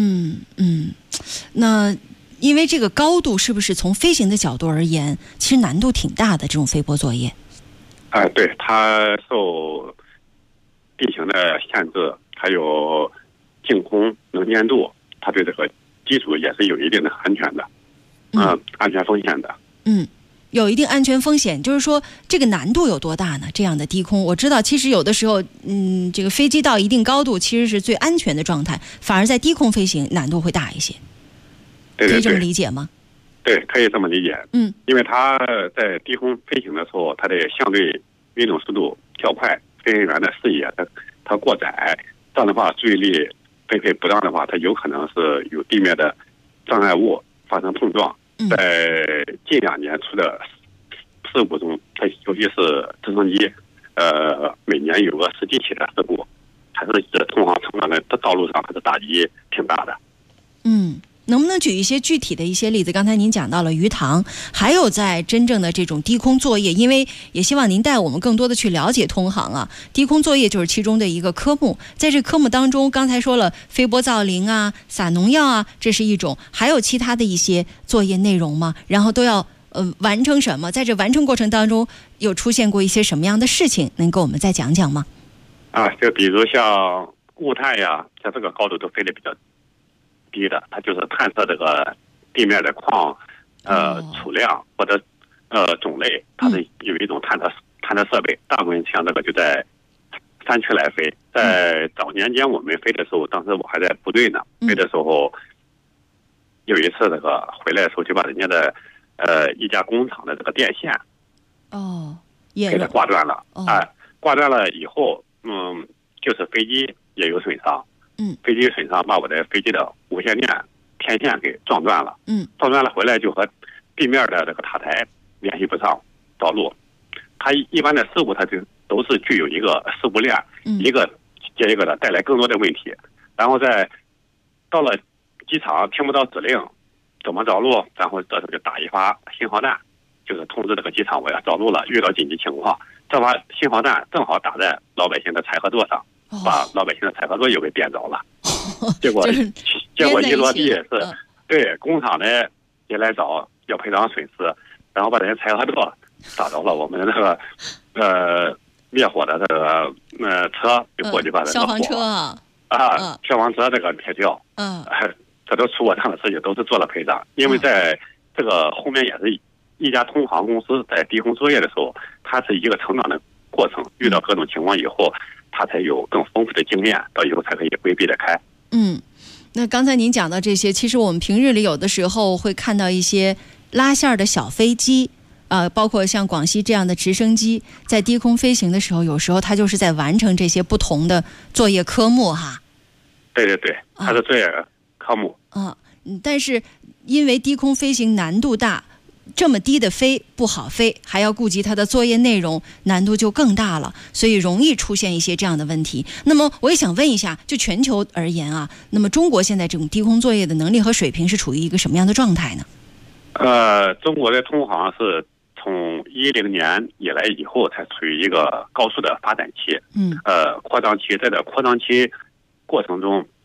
[SPEAKER 7] 那因为这个高度是不是从飞行的角度而言，其实难度挺大的这种飞波作业？
[SPEAKER 10] 对，它受地形的限制，还有净空能见度，它对这个机组也是有一定的安全的，安全风险的。
[SPEAKER 7] 有一定安全风险，就是说这个难度有多大呢？这样的低空，我知道其实有的时候，这个飞机到一定高度其实是最安全的状态，反而在低空飞行难度会大一些。
[SPEAKER 10] 对，
[SPEAKER 7] 可以这么理解吗？
[SPEAKER 10] 对，可以这么理解。因为它在低空飞行的时候，它的相对运动速度较快，飞行员的视野它过窄，这样的话注意力分配不当的话，它有可能是有地面的障碍物发生碰撞。在近2年出的事故中，它尤其是直升机，每年有个10几起的事故，还是通航成长的道路上还是打击挺大的。
[SPEAKER 7] 能不能举一些具体的一些例子？刚才您讲到了鱼塘，还有在真正的这种低空作业，因为也希望您带我们更多的去了解通航啊。低空作业就是其中的一个科目，在这科目当中，刚才说了飞波造林啊、撒农药啊，这是一种，还有其他的一些作业内容吗？然后都要完成什么？在这完成过程当中，有出现过一些什么样的事情？能给我们再讲讲吗？
[SPEAKER 10] 就比如像固态呀，像这个高度都飞得比较低的，它就是探测这个地面的矿储量或者种类，它是有一种探测设备。大部分像这个就在山区来飞。在早年间我们飞的时候，当时我还在部队呢，飞的时候有一次这个回来的时候，就把人家的一家工厂的这个电线给它挂断了。挂断了以后，就是飞机也有损伤。飞机损伤把我的飞机的无线电天线给撞断了。撞断了回来就和地面的这个塔台联系不上，着陆。它一般的事故它就都是具有一个事故链，一个接一个的带来更多的问题。然后到了机场听不到指令，怎么着陆？然后这时候就打一发信号弹，就是通知这个机场我要着陆了，遇到紧急情况。这发信号弹正好打在老百姓的柴禾垛上。把老百姓的柴禾垛又给点着了，结果一落地是，对工厂呢也来找要赔偿损失，然后把人家柴禾垛打着了，我们这个灭火的这个车就过去把这个
[SPEAKER 7] 消防车
[SPEAKER 10] 消防车这个灭掉，这都出过这样的事情，都是做了赔偿。因为在这个后面也是一家通航公司在低空作业的时候，它是一个成长的过程，遇到各种情况以后。他才有更丰富的经验，到以后才可以规避得开。
[SPEAKER 7] 那刚才您讲到这些，其实我们平日里有的时候会看到一些拉线的小飞机，包括像广西这样的直升机，在低空飞行的时候，有时候它就是在完成这些不同的作业科目哈。
[SPEAKER 10] 对，它是作业科目。
[SPEAKER 7] 但是因为低空飞行难度大。这么低的飞不好飞，还要顾及它的作业内容，难度就更大了，所以容易出现一些这样的问题。那么我也想问一下，就全球而言啊，那么中国现在这种低空作业的能力和水平是处于一个什么样的状态
[SPEAKER 10] 呢？中国的通航是从2010年以来以后才处于一个高速的发展期，扩张期。在这扩张期过程中，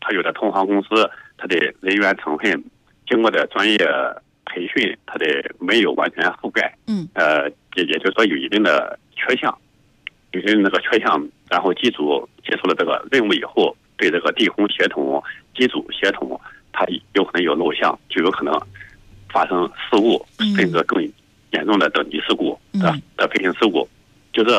[SPEAKER 10] 他有的同行公司，他的人员成分经过的专业培训，他的没有完全覆盖，也就是说有一定的缺项，然后机组接触了这个任务以后，对这个地空协同、机组协同，它有可能有漏项，就有可能发生失误，甚至更严重的等级事故的飞行事故。就这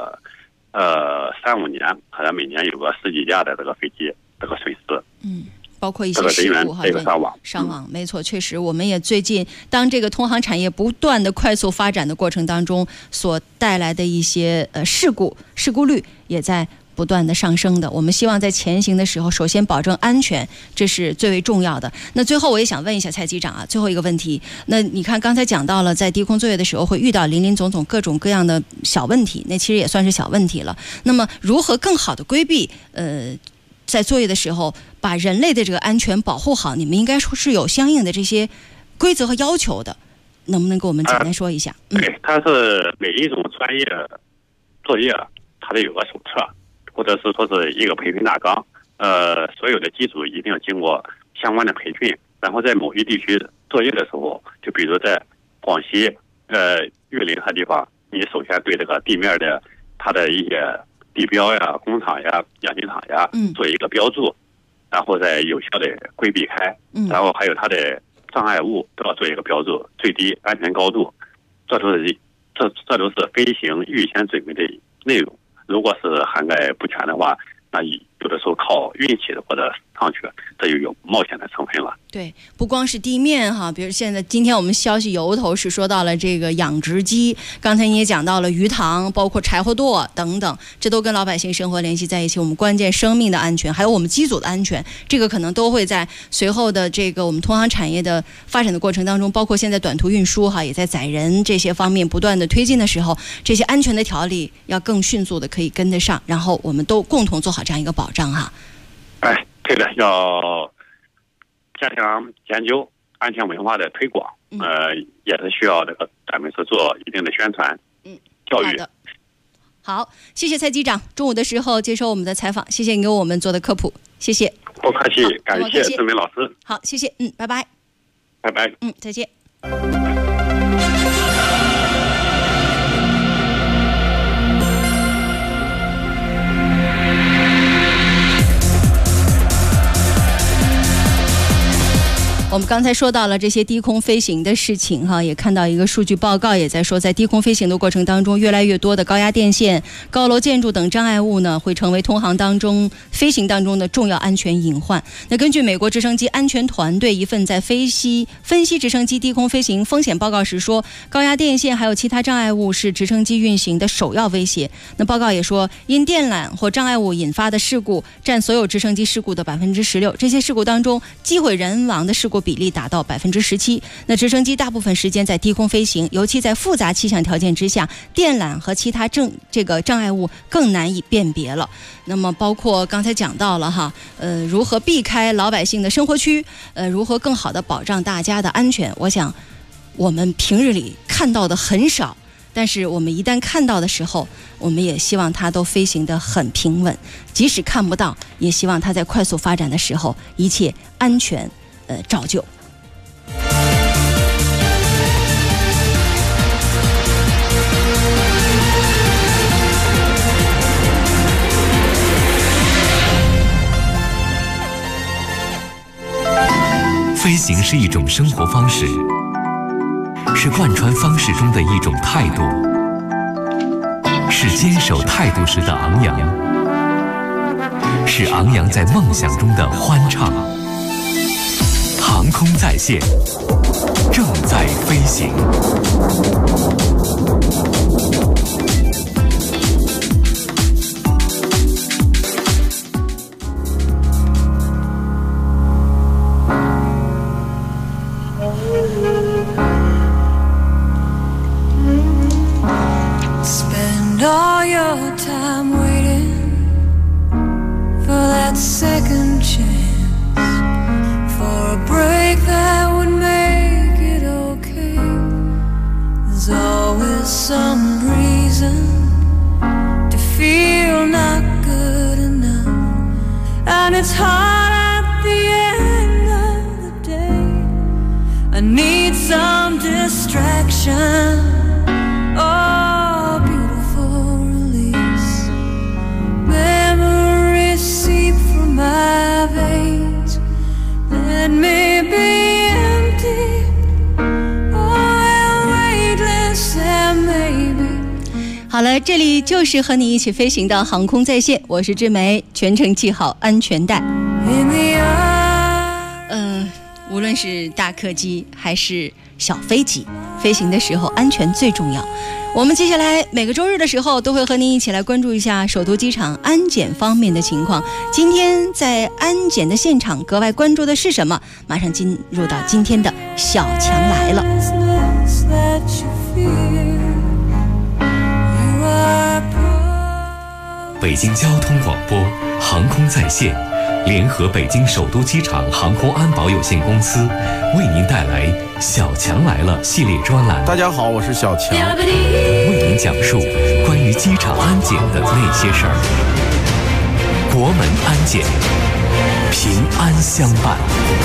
[SPEAKER 10] 3-5年，好像每年有个10几架的这个飞机这个损失。
[SPEAKER 7] 包括一些事故哈，伤亡，没错，确实，我们也最近当这个通航产业不断的快速发展的过程当中，所带来的一些事故率也在不断的上升的。我们希望在前行的时候，首先保证安全，这是最为重要的。那最后我也想问一下蔡机长啊，最后一个问题，那你看刚才讲到了，在低空作业的时候会遇到林林总总各种各样的小问题，那其实也算是小问题了。那么如何更好的规避在作业的时候把人类的这个安全保护好，你们应该说是有相应的这些规则和要求的，能不能给我们简单说一下？
[SPEAKER 10] 对，它是每一种专业作业，它得有个手册，或者是说是一个培训大纲。所有的机组一定要经过相关的培训，然后在某一地区作业的时候，就比如在广西玉林它地方，你首先对这个地面的它的一些地标呀、工厂呀、养鸡场呀，做一个标注，然后再有效的规避开，然后还有它的障碍物都要做一个标注，最低安全高度，这都是飞行预先准备的内容。如果是涵盖不全的话，那有的时候靠运气的或者上去，这就有冒险的成分了。
[SPEAKER 7] 对，不光是地面哈，比如今天我们消息由头是说到了这个养殖机，刚才你也讲到了鱼塘，包括柴火垛等等，这都跟老百姓生活联系在一起。我们关键生命的安全，还有我们机组的安全，这个可能都会在随后的这个我们通航产业的发展的过程当中，包括现在短途运输哈，也在载人这些方面不断的推进的时候，这些安全的条例要更迅速的可以跟得上，然后我们都共同做好这样一个保障哈。
[SPEAKER 10] 对的，要加强研究安全文化的推广，也是需要这个咱们是做一定的宣传，教育。
[SPEAKER 7] 好，谢谢蔡机长，中午的时候接受我们的采访，谢谢你给我们做的科普，谢谢。
[SPEAKER 10] 不客气，感谢志明老师。
[SPEAKER 7] 好，谢谢，拜拜。
[SPEAKER 10] 拜拜。
[SPEAKER 7] 再见。我们刚才说到了这些低空飞行的事情哈，也看到一个数据报告，也在说在低空飞行的过程当中，越来越多的高压电线、高楼建筑等障碍物呢，会成为通航当中飞行当中的重要安全隐患。那根据美国直升机安全团队一份在分析直升机低空飞行风险报告时说，高压电线还有其他障碍物是直升机运行的首要威胁。那报告也说，因电缆或障碍物引发的事故占所有直升机事故的16%，这些事故当中机毁人亡的事故比例达到17%。那直升机大部分时间在低空飞行，尤其在复杂气象条件之下，电缆和其他障碍物更难以辨别了。那么包括刚才讲到了哈，如何避开老百姓的生活区，如何更好的保障大家的安全，我想我们平日里看到的很少，但是我们一旦看到的时候，我们也希望它都飞行得很平稳，即使看不到，也希望它在快速发展的时候一切安全照旧。
[SPEAKER 4] 飞行是一种生活方式，是贯穿方式中的一种态度，是坚守态度时的昂扬，是昂扬在梦想中的欢畅。航空在线，正在飞行。
[SPEAKER 11] Spend all your time waiting for that second chance, for a break that would make it okay. There's always some reason to feel not good enough, and it's hard at the end of the day, I need some distraction. Oh, beautiful release. Memories seep from my veins. Let me be empty. Oh, weightless and maybe.
[SPEAKER 7] 好了，这里就是和你一起飞行的航空在线，我是志梅，全程系好安全带。无论是大客机还是小飞机，飞行的时候安全最重要。我们接下来每个周日的时候都会和您一起来关注一下首都机场安检方面的情况。今天在安检的现场格外关注的是什么？马上进入到今天的小强来了。
[SPEAKER 4] 北京交通广播航空在线联合北京首都机场航空安保有限公司为您带来小强来了系列专栏。
[SPEAKER 14] 大家好，我是小强，
[SPEAKER 4] 为您讲述关于机场安检的那些事儿。国门安检，平安相伴。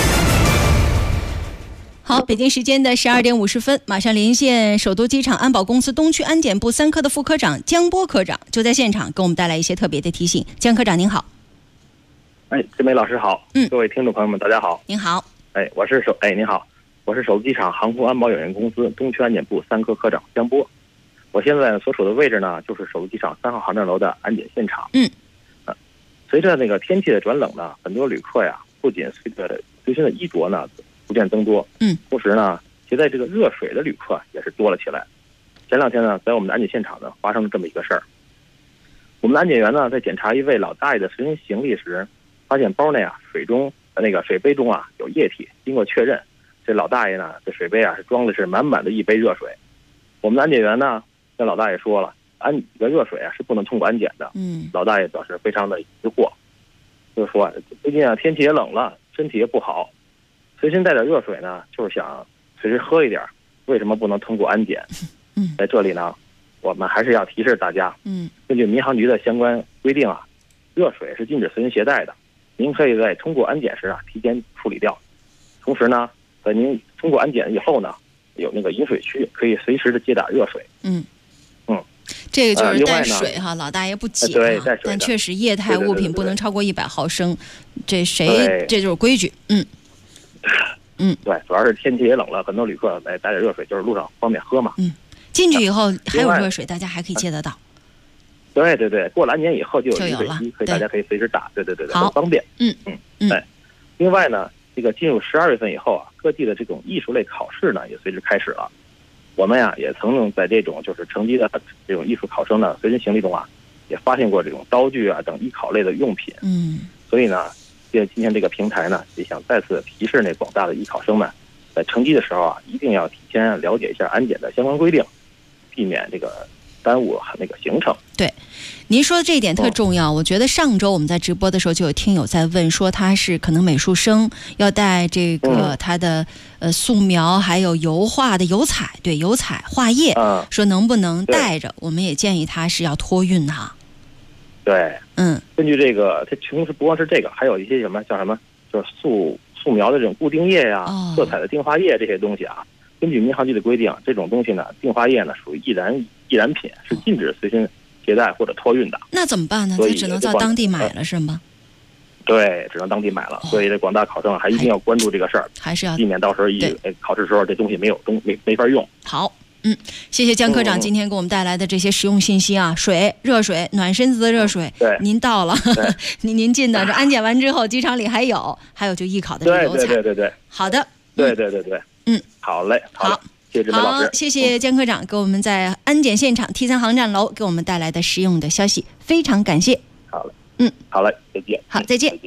[SPEAKER 7] 好，北京时间的12点50分，马上连线首都机场安保公司东区安检部3科的副科长江波科长，就在现场给我们带来一些特别的提醒。江科长您好。
[SPEAKER 16] 志梅老师好，各位听众朋友们大家好。
[SPEAKER 7] 您好。
[SPEAKER 16] 您好，我是首都机场航空安保有限公司东区安检部3科科长江波。我现在所处的位置呢，就是首都机场3号航站楼的安检现场。随着那个天气的转冷呢，很多旅客呀，不仅随着随身的衣着呢逐渐增多，同时呢，携带这个热水的旅客也是多了起来。前2天呢，在我们的安检现场呢，发生了这么一个事儿。我们的安检员呢，在检查一位老大爷的随身行李时，发现包内水杯中有液体。经过确认，这老大爷呢，这水杯是装的是满满的一杯热水。我们的安检员呢，跟老大爷说了，这个热水是不能通过安检的。老大爷表示非常的疑惑，就是说最近天气也冷了，身体也不好，随身带点热水呢，就是想随时喝一点，为什么不能通过安检？在这里呢，我们还是要提示大家，根据民航局的相关规定热水是禁止随身携带的。您可以在通过安检时提前处理掉。同时呢，在您通过安检以后呢，有那个饮水区，可以随时的接打热水。
[SPEAKER 7] 这个就是带水老大爷不解
[SPEAKER 16] 对，带水，
[SPEAKER 7] 但确实液态物品不能超过100毫升，这就是规矩。
[SPEAKER 16] 对，主要是天气也冷了，很多旅客来带点热水，就是路上方便喝嘛。
[SPEAKER 7] 进去以后还有热水，大家还可以接得到。
[SPEAKER 16] 对，过了安检以后就有饮水机，大家可以随时打。对，很方便。对。另外呢，这个进入12月份以后各地的这种艺术类考试呢也随之开始了。我们也曾经在这种就是成绩的这种艺术考生的随身行李中也发现过这种刀具等艺考类的用品。所以呢，今天这个平台呢，也想再次提示那广大的艺考生们，在成绩的时候一定要提前了解一下安检的相关规定，避免这个耽误那个行程。
[SPEAKER 7] 对，您说的这一点特重要。我觉得上周我们在直播的时候就有听友在问，说他是可能美术生，要带这个他的素描还有油画的油彩画页，说能不能带着？我们也建议他是要托运
[SPEAKER 16] 对，根据这个，它同时不光是这个，还有一些就是素描的这种固定液色彩的定画液这些东西根据民航局的规定，这种东西呢，定画液呢属于易燃品，是禁止随身携带或者托运的。那怎么办呢？就只能在当地买了是吗？对，只能当地买了。所以这广大考生还一定要关注这个事儿，还是要避免到时候考试时候这东西没法用。好。谢谢江科长今天给我们带来的这些实用信息水、热水、暖身子的热水，您到了，您进的这安检完之后，机场里还有就艺考的油彩。对，好的，对，好嘞，好，谢谢志梅老师，谢谢江科长给我们在安检现场 T3航站楼给我们带来的实用的消息，非常感谢。好嘞，好嘞，再见。好，再见。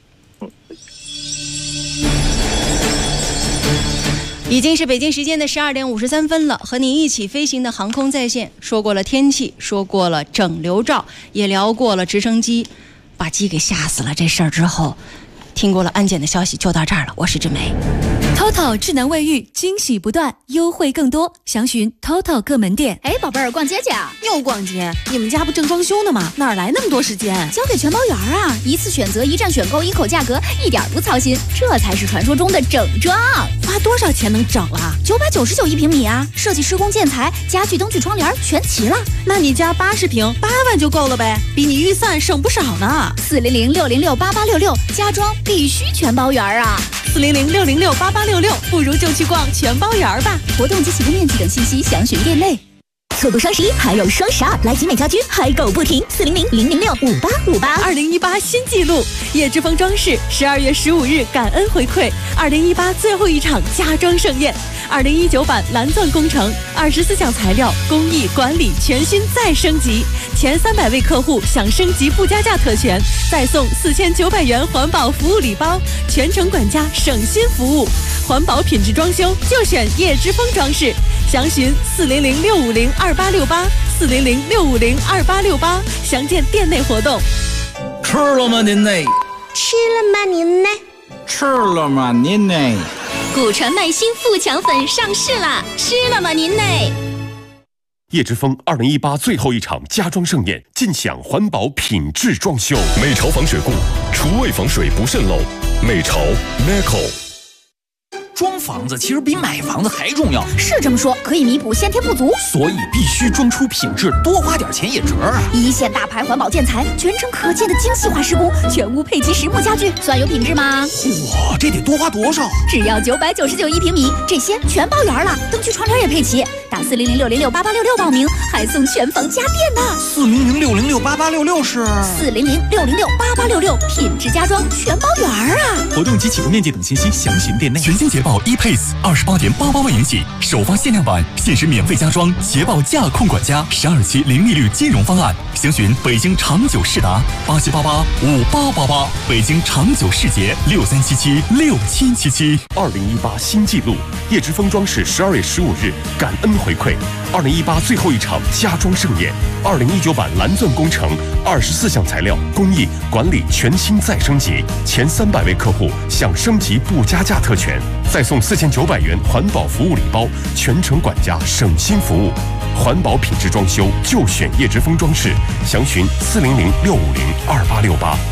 [SPEAKER 16] 已经是北京时间的12点53分了，和你一起飞行的航空在线，说过了天气，说过了整流罩，也聊过了直升机把鸡给吓死了这事儿之后，
[SPEAKER 7] 听过了安检的消息就到这儿了，我是志梅。
[SPEAKER 1] TOTO 智能卫浴惊喜不断，优惠更多，详询 TOTO 各门店。
[SPEAKER 5] 哎，宝贝儿，逛街去啊？
[SPEAKER 1] 又逛街？你们家不正装修呢吗？哪来那么多时间？
[SPEAKER 5] 交给全包园啊！一次选择，一站选购，一口价格，一点不操心，这才是传说中的整装。
[SPEAKER 1] 花多少钱能整了
[SPEAKER 5] ？999一平米啊！设计、施工、建材、家具、灯具、窗帘全齐了。
[SPEAKER 1] 那你家80平8万就够了呗，比你预算省不少呢。
[SPEAKER 5] 400-606-8866，家装必须全包园啊
[SPEAKER 1] ！400-606-8866，不如就去逛全包园吧。
[SPEAKER 5] 活动及起步面积等信息详询店内。
[SPEAKER 14] 错过双11还有双12，来集美家居嗨购不停，400-006-5858。
[SPEAKER 1] 2018新纪录，叶之峰装饰12月15日感恩回馈2018最后一场家装盛宴。2019版蓝钻工程24项材料工艺管理全新再升级，前300位客户享升级不加价特权，再送4900元环保服务礼包，全程管家省心服务，环保品质装修就选叶之峰装饰。详询400-650-2868，400-650-2868，详见店内活动。
[SPEAKER 17] 吃了吗您呢？
[SPEAKER 14] 吃了吗您呢？
[SPEAKER 17] 吃了吗您呢？
[SPEAKER 14] 古传麦新富强粉上市啦！吃了吗您呢？
[SPEAKER 3] 叶之峰2018最后一场家装盛宴，尽享环保品质装修。美潮防水固，厨卫防水不渗漏。美潮 Meco。
[SPEAKER 13] 装房子其实比买房子还重要，
[SPEAKER 5] 是这么说，可以弥补先天不足，
[SPEAKER 13] 所以必须装出品质，多花点钱也值啊！
[SPEAKER 5] 一线大牌环保建材，全程可见的精细化施工，全屋配齐实木家具，算有品质吗？
[SPEAKER 13] 哇，这得多花多少？
[SPEAKER 5] 只要999一平米，这些全包圆了，灯具窗帘也配齐。打400-606-8866报名，还送全房家电呢。
[SPEAKER 13] 400-606-8866是
[SPEAKER 5] 400-606-8866，品质家装全包圆啊！
[SPEAKER 13] 活动及起步面积等信息详询店内。
[SPEAKER 6] 全新捷豹 ePace 28.88万元起，首发限量版，限时免费加装捷豹驾控管家，12期零利率金融方案，详询北京长久世达87885888，北京长久世捷63776777。
[SPEAKER 3] 2018新纪录，叶之峰装饰12月15日感恩回馈2018最后一场家装盛宴，2019版蓝钻工程24项材料工艺管理全新再升级，前300位客户享升级不加价特权，再送4900元环保服务礼包，全程管家省心服务。环保品质装修就选叶之峰装饰，详询400-650-2868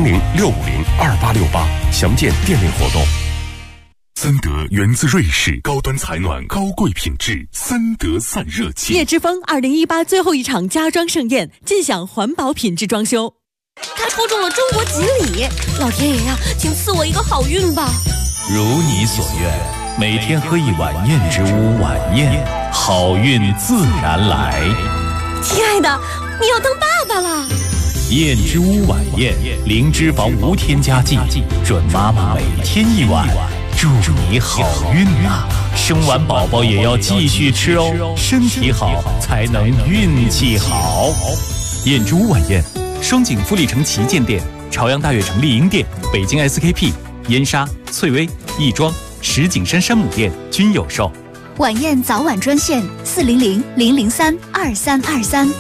[SPEAKER 3] 400-650-2868，详见店内活动。
[SPEAKER 8] 森德源自瑞士，高端采暖，高贵品质，森德散热器。
[SPEAKER 1] 叶之峰2018最后一场家装盛宴，尽享环保品质装修。
[SPEAKER 14] 他抽中了中国锦鲤，老天爷呀，请赐我一个好运吧！
[SPEAKER 4] 如你所愿，每天喝一碗燕之屋晚宴，好运自然来。
[SPEAKER 14] 亲爱的，你要当爸爸了！
[SPEAKER 4] 燕之屋晚宴，零脂肪无添加剂，准妈妈每天一碗。祝你好运啊！生完宝宝也要继续吃哦，身体好才能运气好。
[SPEAKER 13] 燕之屋晚宴，双井富力城旗舰店、朝阳大悦城丽婴店、北京 SKP、燕莎、翠微、亦庄、石景山山姆店均有售。
[SPEAKER 5] 晚宴早晚专线400-003-2323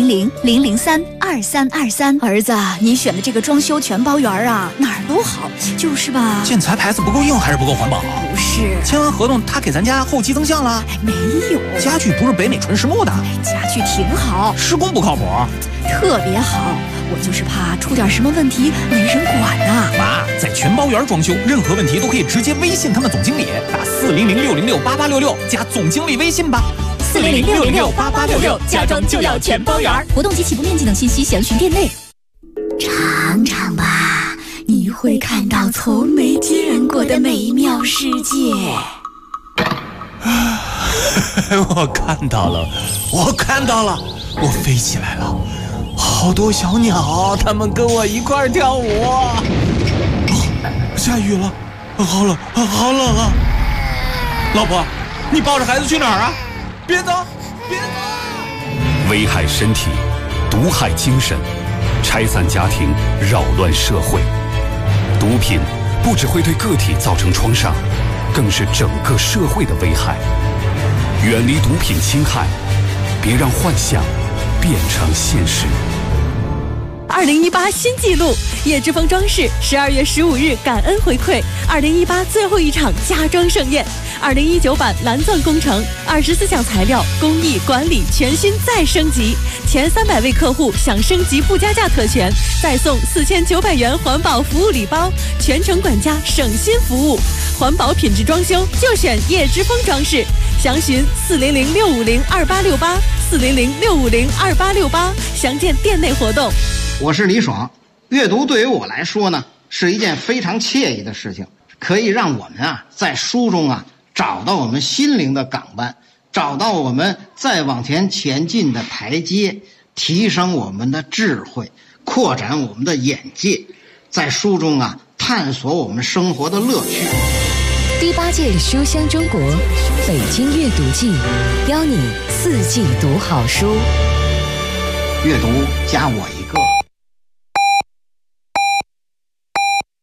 [SPEAKER 5] 400-003-2323。儿子，你选的这个装修全包圆啊，哪儿都好，就是吧？
[SPEAKER 13] 建材牌子不够硬还是不够环保？
[SPEAKER 5] 不是，
[SPEAKER 13] 签完合同他给咱家后期增项了？
[SPEAKER 5] 没有，
[SPEAKER 13] 家具不是北美纯实木的。
[SPEAKER 5] 家具挺好，
[SPEAKER 13] 施工不靠谱，
[SPEAKER 5] 特别好。我就是怕出点什么问题没人管呐。
[SPEAKER 13] 妈，在全包园装修，任何问题都可以直接微信他们总经理，打400-606-8866加总经理微信吧。
[SPEAKER 14] 400-606-8866，家装就要全包园。
[SPEAKER 5] 活动及起步面积等信息详询店内。
[SPEAKER 14] 尝尝吧，你会看到从没见过的美妙世界。
[SPEAKER 13] 我看到了，我飞起来了。好多小鸟，它们跟我一块跳舞。下雨了，好冷啊！老婆，你抱着孩子去哪儿啊？别走！
[SPEAKER 8] 危害身体，毒害精神，拆散家庭，扰乱社会。毒品不只会对个体造成创伤，更是整个社会的危害。远离毒品侵害，别让幻想变成现实。
[SPEAKER 1] 2018新纪录，叶之峰装饰12月15日感恩回馈2018最后一场家装盛宴。2019版蓝钻工程24项材料工艺管理全新再升级，前300位客户享升级附加价特权，再送4900元环保服务礼包，全程管家省心服务，环保品质装修就选叶之峰装饰。详询400-650-2868，400-650-2868，详见店内活动。
[SPEAKER 9] 我是李爽。阅读对于我来说呢，是一件非常惬意的事情，可以让我们在书中找到我们心灵的港湾，找到我们再往前前进的台阶，提升我们的智慧，扩展我们的眼界，在书中探索我们生活的乐趣。
[SPEAKER 18] 第8届书香中国北京阅读季，邀你4季读好书。
[SPEAKER 9] 阅读加我